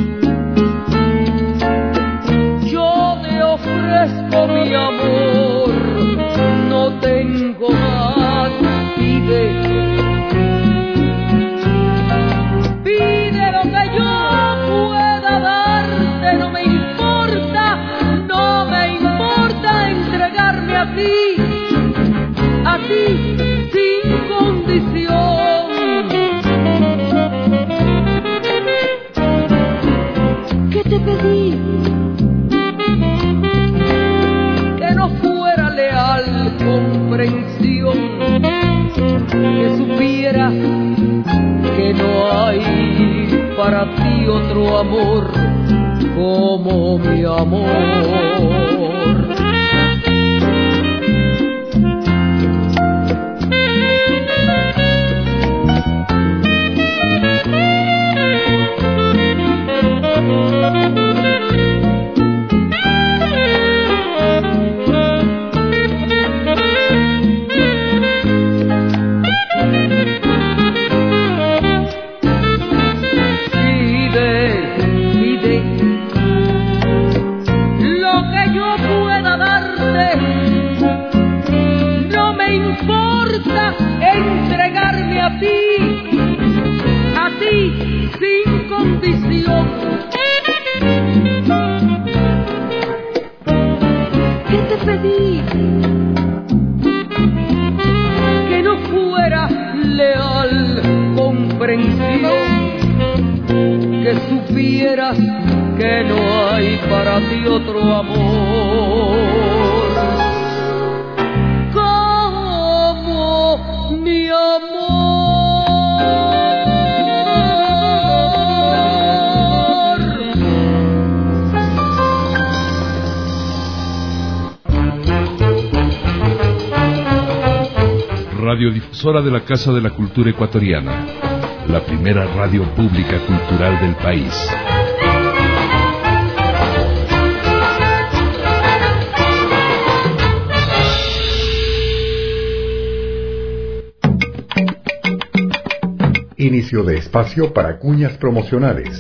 Yo te ofrezco mi amor, no tengo más. Pide, pide lo que yo pueda darte, no me importa, no me importa entregarme a ti, a ti sin condición. ¿Qué te pedí? Que no fuera leal, comprensión, que supieras que no hay para ti otro amor como mi amor. Entregarme a ti, a ti sin condición. ¿Qué te pedí? Que no fuera leal, comprensión, que supieras que no hay para ti otro amor mi amor. Radiodifusora de la Casa de la Cultura Ecuatoriana, la primera radio pública cultural del país. Inicio de espacio para cuñas promocionales.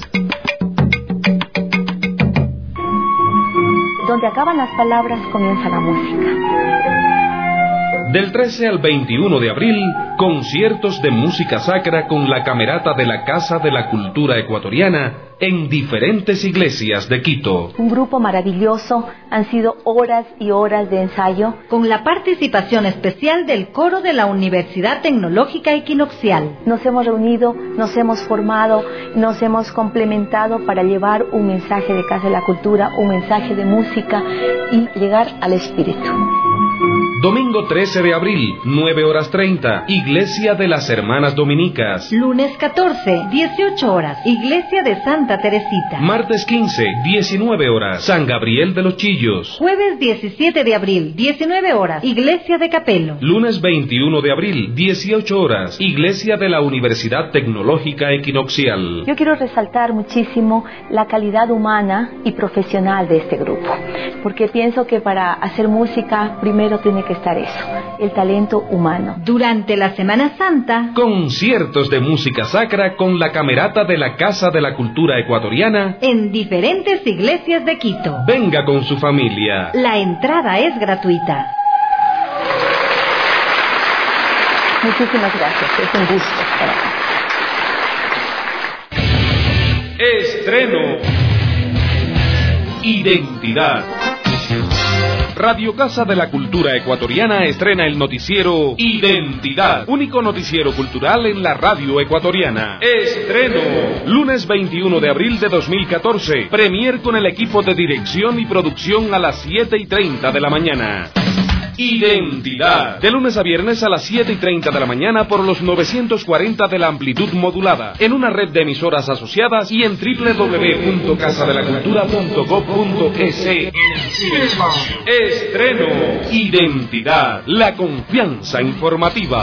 Donde acaban las palabras, comienza la música. Del trece al veintiuno de abril, conciertos de música sacra con la Camerata de la Casa de la Cultura Ecuatoriana en diferentes iglesias de Quito. Un grupo maravilloso, han sido horas y horas de ensayo. Con la participación especial del coro de la Universidad Tecnológica Equinoccial. Nos hemos reunido, nos hemos formado, nos hemos complementado para llevar un mensaje de Casa de la Cultura, un mensaje de música y llegar al espíritu. Domingo trece de abril, nueve horas treinta, Iglesia de las Hermanas Dominicas. Lunes catorce, dieciocho horas, Iglesia de Santa Teresita. Martes quince, diecinueve horas, San Gabriel de los Chillos. Jueves diecisiete de abril, diecinueve horas, Iglesia de Capelo. Lunes veintiuno de abril, dieciocho horas, Iglesia de la Universidad Tecnológica Equinoccial. Yo quiero resaltar muchísimo la calidad humana y profesional de este grupo, porque pienso que para hacer música primero tiene que estar eso, el talento humano. Durante la Semana Santa, conciertos de música sacra con la Camerata de la Casa de la Cultura Ecuatoriana en diferentes iglesias de Quito. Venga con su familia. La entrada es gratuita. Muchísimas gracias, es un gusto estar aquí. Estreno. Identidad. Radio Casa de la Cultura Ecuatoriana estrena el noticiero Identidad, único noticiero cultural en la radio ecuatoriana. Estreno. Lunes veintiuno de abril de dos mil catorce. Premier con el equipo de dirección y producción a las siete y treinta de la mañana. Identidad. De lunes a viernes a las siete y treinta de la mañana por los novecientos cuarenta de la amplitud modulada, en una red de emisoras asociadas y en doble u doble u doble u punto casa de la cultura punto gob punto es. Estreno. Identidad. La confianza informativa.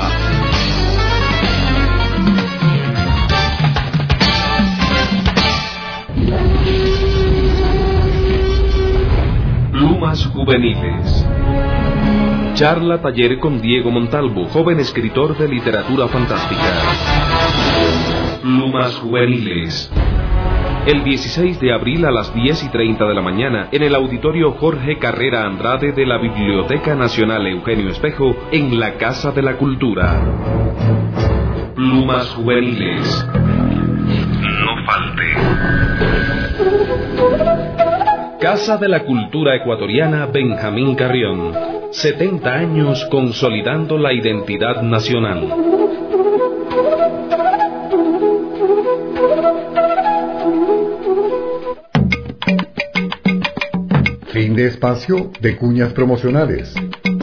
Plumas juveniles. Charla taller con Diego Montalvo, joven escritor de literatura fantástica. Plumas juveniles. El dieciséis de abril a las diez y treinta de la mañana en el auditorio Jorge Carrera Andrade de la Biblioteca Nacional Eugenio Espejo en la Casa de la Cultura. Plumas juveniles. No falte. Casa de la Cultura Ecuatoriana Benjamín Carrión. setenta años consolidando la identidad nacional. Fin de espacio de cuñas promocionales.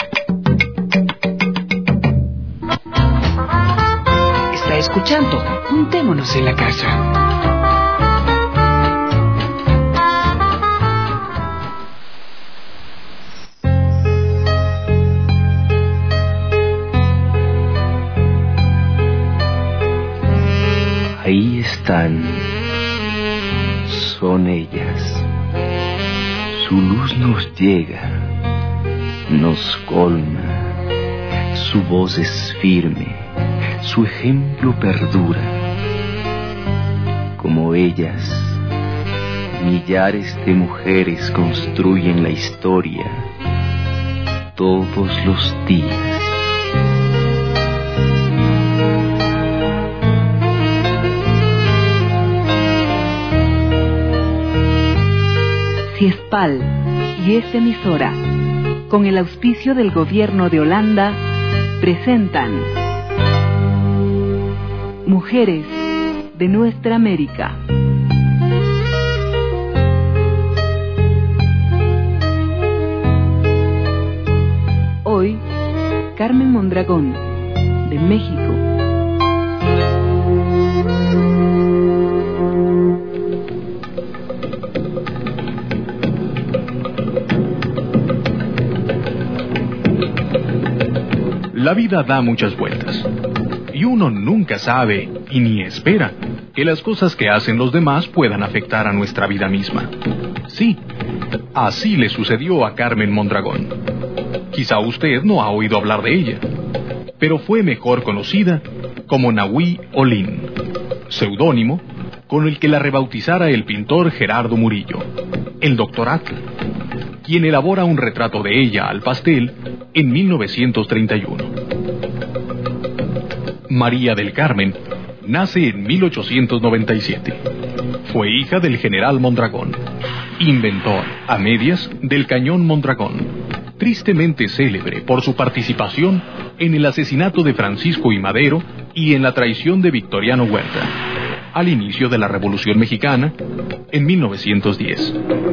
Está escuchando Juntémonos en la Casa. Ahí están, son ellas. Su luz nos llega, nos colma, su voz es firme, su ejemplo perdura. Como ellas, millares de mujeres construyen la historia todos los días. Ciespal y esta emisora, con el auspicio del Gobierno de Holanda, presentan Mujeres de Nuestra América. Hoy, Carmen Mondragón, de México. La vida da muchas vueltas, y uno nunca sabe, y ni espera, que las cosas que hacen los demás puedan afectar a nuestra vida misma. Sí, así le sucedió a Carmen Mondragón. Quizá usted no ha oído hablar de ella, pero fue mejor conocida como Nahui Olin, seudónimo con el que la rebautizara el pintor Gerardo Murillo, el doctor Atl, quien elabora un retrato de ella al pastel en mil novecientos treinta y uno. María del Carmen nace en mil ochocientos noventa y siete. Fue hija del general Mondragón, inventor, a medias, del cañón Mondragón, tristemente célebre por su participación en el asesinato de Francisco I. Madero y en la traición de Victoriano Huerta, al inicio de la Revolución Mexicana, en mil novecientos diez.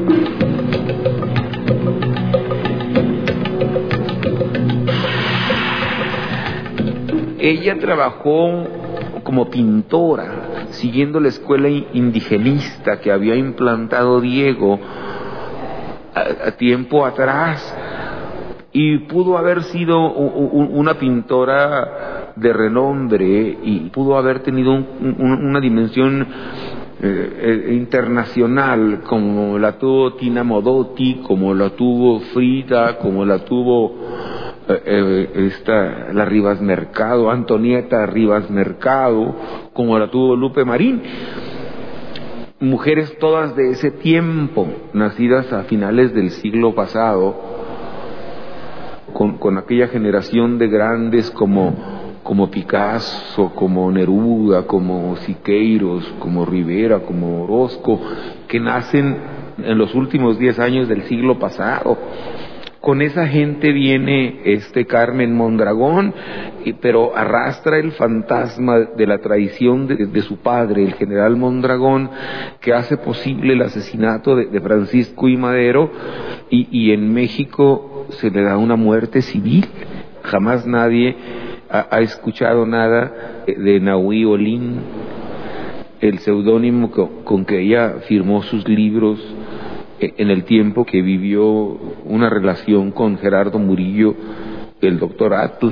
Ella trabajó como pintora, siguiendo la escuela indigenista que había implantado Diego a, a tiempo atrás, y pudo haber sido una pintora de renombre y pudo haber tenido un, un, una dimensión eh, internacional, como la tuvo Tina Modotti, como la tuvo Frida, como la tuvo Eh, eh, esta, la Rivas Mercado, Antonieta Rivas Mercado, como la tuvo Lupe Marín. Mujeres todas de ese tiempo, nacidas a finales del siglo pasado, con, con aquella generación de grandes como, como Picasso, como Neruda, como Siqueiros, como Rivera, como Orozco, que nacen en los últimos diez años del siglo pasado. Con esa gente viene este Carmen Mondragón, pero arrastra el fantasma de la traición de, de su padre, el general Mondragón, que hace posible el asesinato de, de Francisco I. Madero, y, y en México se le da una muerte civil. Jamás nadie ha, ha escuchado nada de Nahui Olin, el seudónimo con, con que ella firmó sus libros en el tiempo que vivió una relación con Gerardo Murillo, el doctor Atl.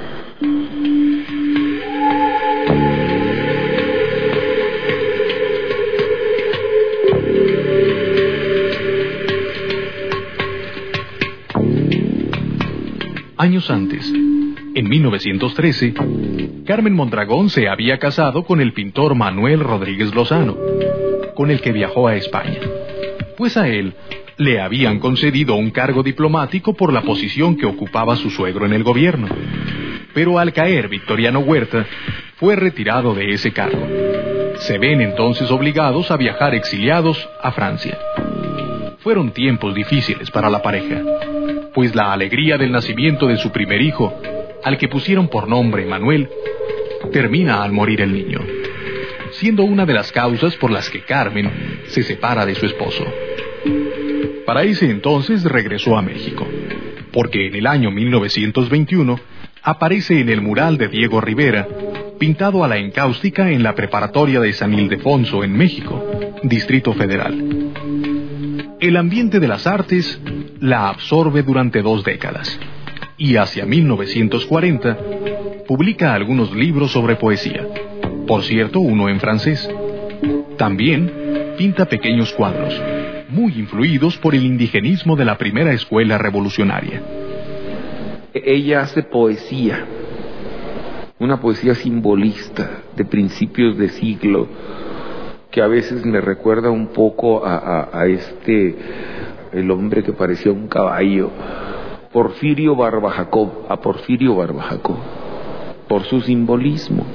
Años antes, en mil novecientos trece, Carmen Mondragón se había casado con el pintor Manuel Rodríguez Lozano, con el que viajó a España, pues a él le habían concedido un cargo diplomático por la posición que ocupaba su suegro en el gobierno. Pero al caer Victoriano Huerta, fue retirado de ese cargo. Se ven entonces obligados a viajar exiliados a Francia. Fueron tiempos difíciles para la pareja, pues la alegría del nacimiento de su primer hijo, al que pusieron por nombre Manuel, termina al morir el niño, siendo una de las causas por las que Carmen se separa de su esposo. Para ese entonces regresó a México, porque en el año mil novecientos veintiuno aparece en el mural de Diego Rivera, pintado a la encáustica en la preparatoria de San Ildefonso en México, Distrito Federal. El ambiente de las artes la absorbe durante dos décadas, y hacia mil novecientos cuarenta publica algunos libros sobre poesía, por cierto, uno en francés. También pinta pequeños cuadros, muy influidos por el indigenismo de la primera escuela revolucionaria. Ella hace poesía, una poesía simbolista de principios de siglo, que a veces me recuerda un poco a, a, a este, el hombre que parecía un caballo, Porfirio Barba Jacob, a Porfirio Barba Jacob, por su simbolismo.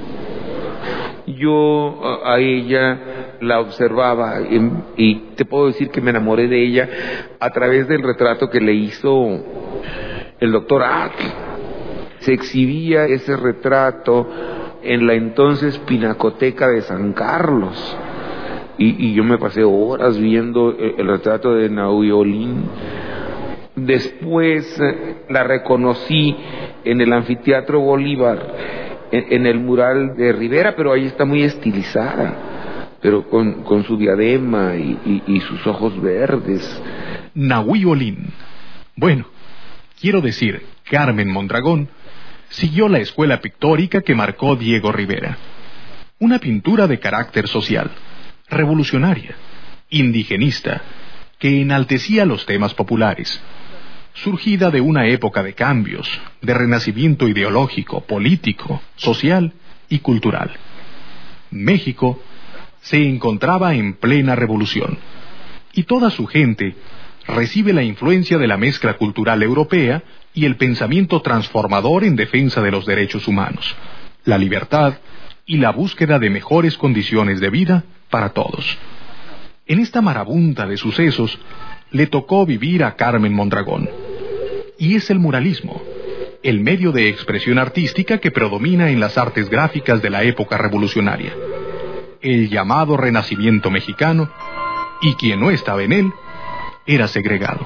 Yo a ella la observaba y, y te puedo decir que me enamoré de ella a través del retrato que le hizo el doctor Atl. Se exhibía ese retrato en la entonces Pinacoteca de San Carlos y, y yo me pasé horas viendo el, el retrato de Nahui Olin. Después la reconocí en el Anfiteatro Bolívar, en el mural de Rivera, pero ahí está muy estilizada, pero con, con su diadema y, y, y sus ojos verdes. Nahui Olin. Bueno, quiero decir, Carmen Mondragón siguió la escuela pictórica que marcó Diego Rivera. Una pintura de carácter social, revolucionaria, indigenista, que enaltecía los temas populares, surgida de una época de cambios, de renacimiento ideológico, político, social y cultural. México se encontraba en plena revolución, y toda su gente recibe la influencia de la mezcla cultural europea y el pensamiento transformador en defensa de los derechos humanos, la libertad y la búsqueda de mejores condiciones de vida para todos. En esta marabunta de sucesos, le tocó vivir a Carmen Mondragón. Y es el muralismo, el medio de expresión artística que predomina en las artes gráficas de la época revolucionaria, el llamado Renacimiento mexicano, y quien no estaba en él, era segregado.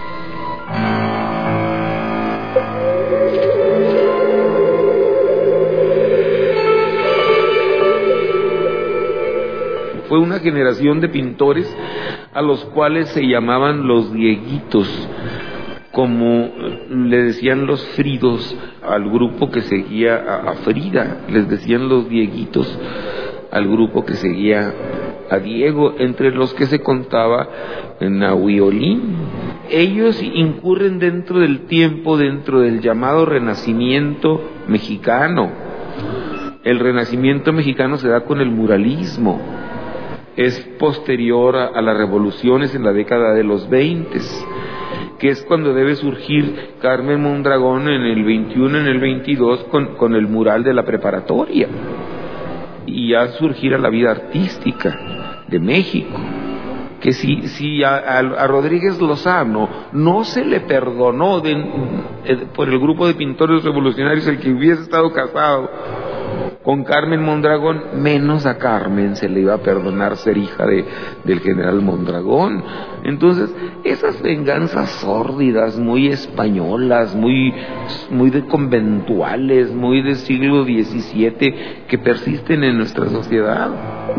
Fue una generación de pintores a los cuales se llamaban los Dieguitos, como le decían los Fridos al grupo que seguía a, a Frida, les decían los Dieguitos al grupo que seguía a Diego, entre los que se contaba Nahui Olin. Ellos incurren dentro del tiempo, dentro del llamado Renacimiento mexicano. El Renacimiento mexicano se da con el muralismo. Es posterior a, a las revoluciones en la década de los veinte. que es cuando debe surgir Carmen Mondragón en el veintiuno, en el veintidós, con, con el mural de la preparatoria, y ya surgir a la vida artística de México. Que si, si a, a, a Rodríguez Lozano no se le perdonó de, de, por el grupo de pintores revolucionarios el que hubiese estado casado con Carmen Mondragón, menos a Carmen se le iba a perdonar ser hija de, del general Mondragón. Entonces, esas venganzas sórdidas, muy españolas, muy, muy de conventuales, muy del siglo diecisiete, que persisten en nuestra sociedad.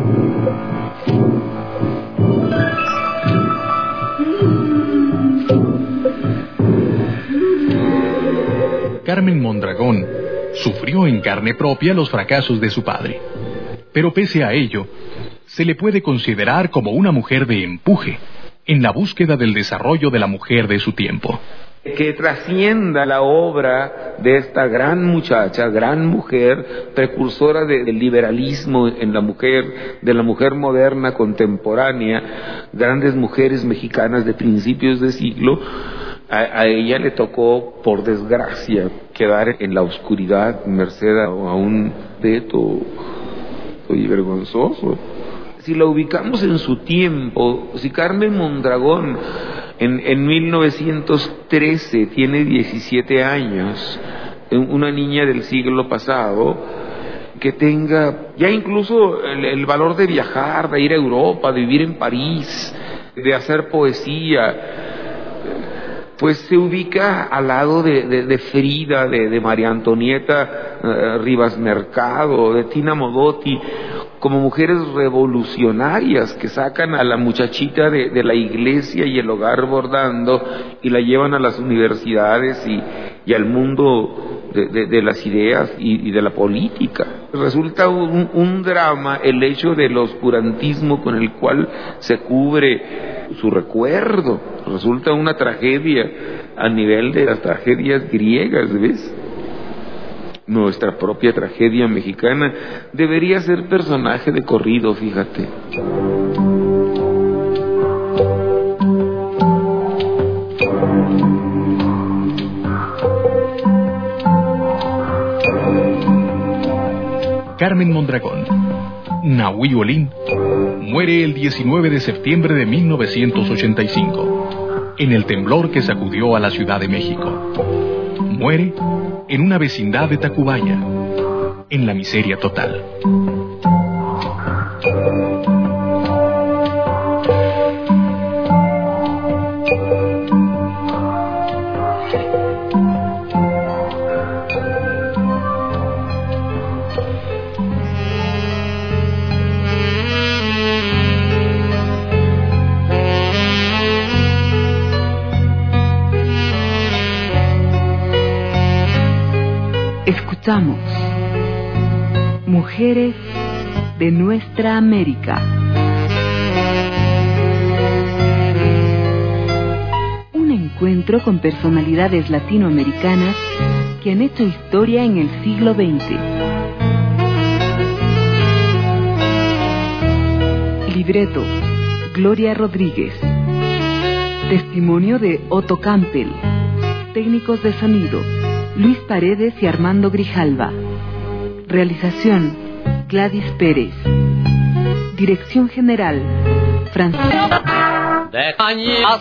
Carmen Mondragón sufrió en carne propia los fracasos de su padre, pero pese a ello, se le puede considerar como una mujer de empuje en la búsqueda del desarrollo de la mujer de su tiempo. Que trascienda la obra de esta gran muchacha, gran mujer, precursora de, del liberalismo en la mujer, de la mujer moderna contemporánea, grandes mujeres mexicanas de principios de siglo. A, a ella le tocó, por desgracia, quedar en la oscuridad, merced a, a un veto y vergonzoso. Si la ubicamos en su tiempo, si Carmen Mondragón en, en mil novecientos trece tiene diecisiete años, una niña del siglo pasado, que tenga ya incluso el, el valor de viajar, de ir a Europa, de vivir en París, de hacer poesía, pues se ubica al lado de, de, de Frida, de, de María Antonieta uh, Rivas Mercado, de Tina Modotti, como mujeres revolucionarias que sacan a la muchachita de, de la iglesia y el hogar bordando y la llevan a las universidades y, y al mundo de, de, de las ideas y, y de la política. Resulta un, un drama el hecho del oscurantismo con el cual se cubre su recuerdo. Resulta una tragedia a nivel de las tragedias griegas, ¿ves? Nuestra propia tragedia mexicana debería ser personaje de corrido, fíjate. Carmen Mondragón, Nahui Olin, muere el diecinueve de septiembre de mil novecientos ochenta y cinco, en el temblor que sacudió a la Ciudad de México. Muere en una vecindad de Tacubaya, en la miseria total. Escuchamos Mujeres de Nuestra América. Un encuentro con personalidades latinoamericanas que han hecho historia en el siglo veinte. Libreto, Gloria Rodríguez. Testimonio de Otto Campbell. Técnicos de sonido, Luis Paredes y Armando Grijalva. Realización, Gladys Pérez. Dirección general, Francisco.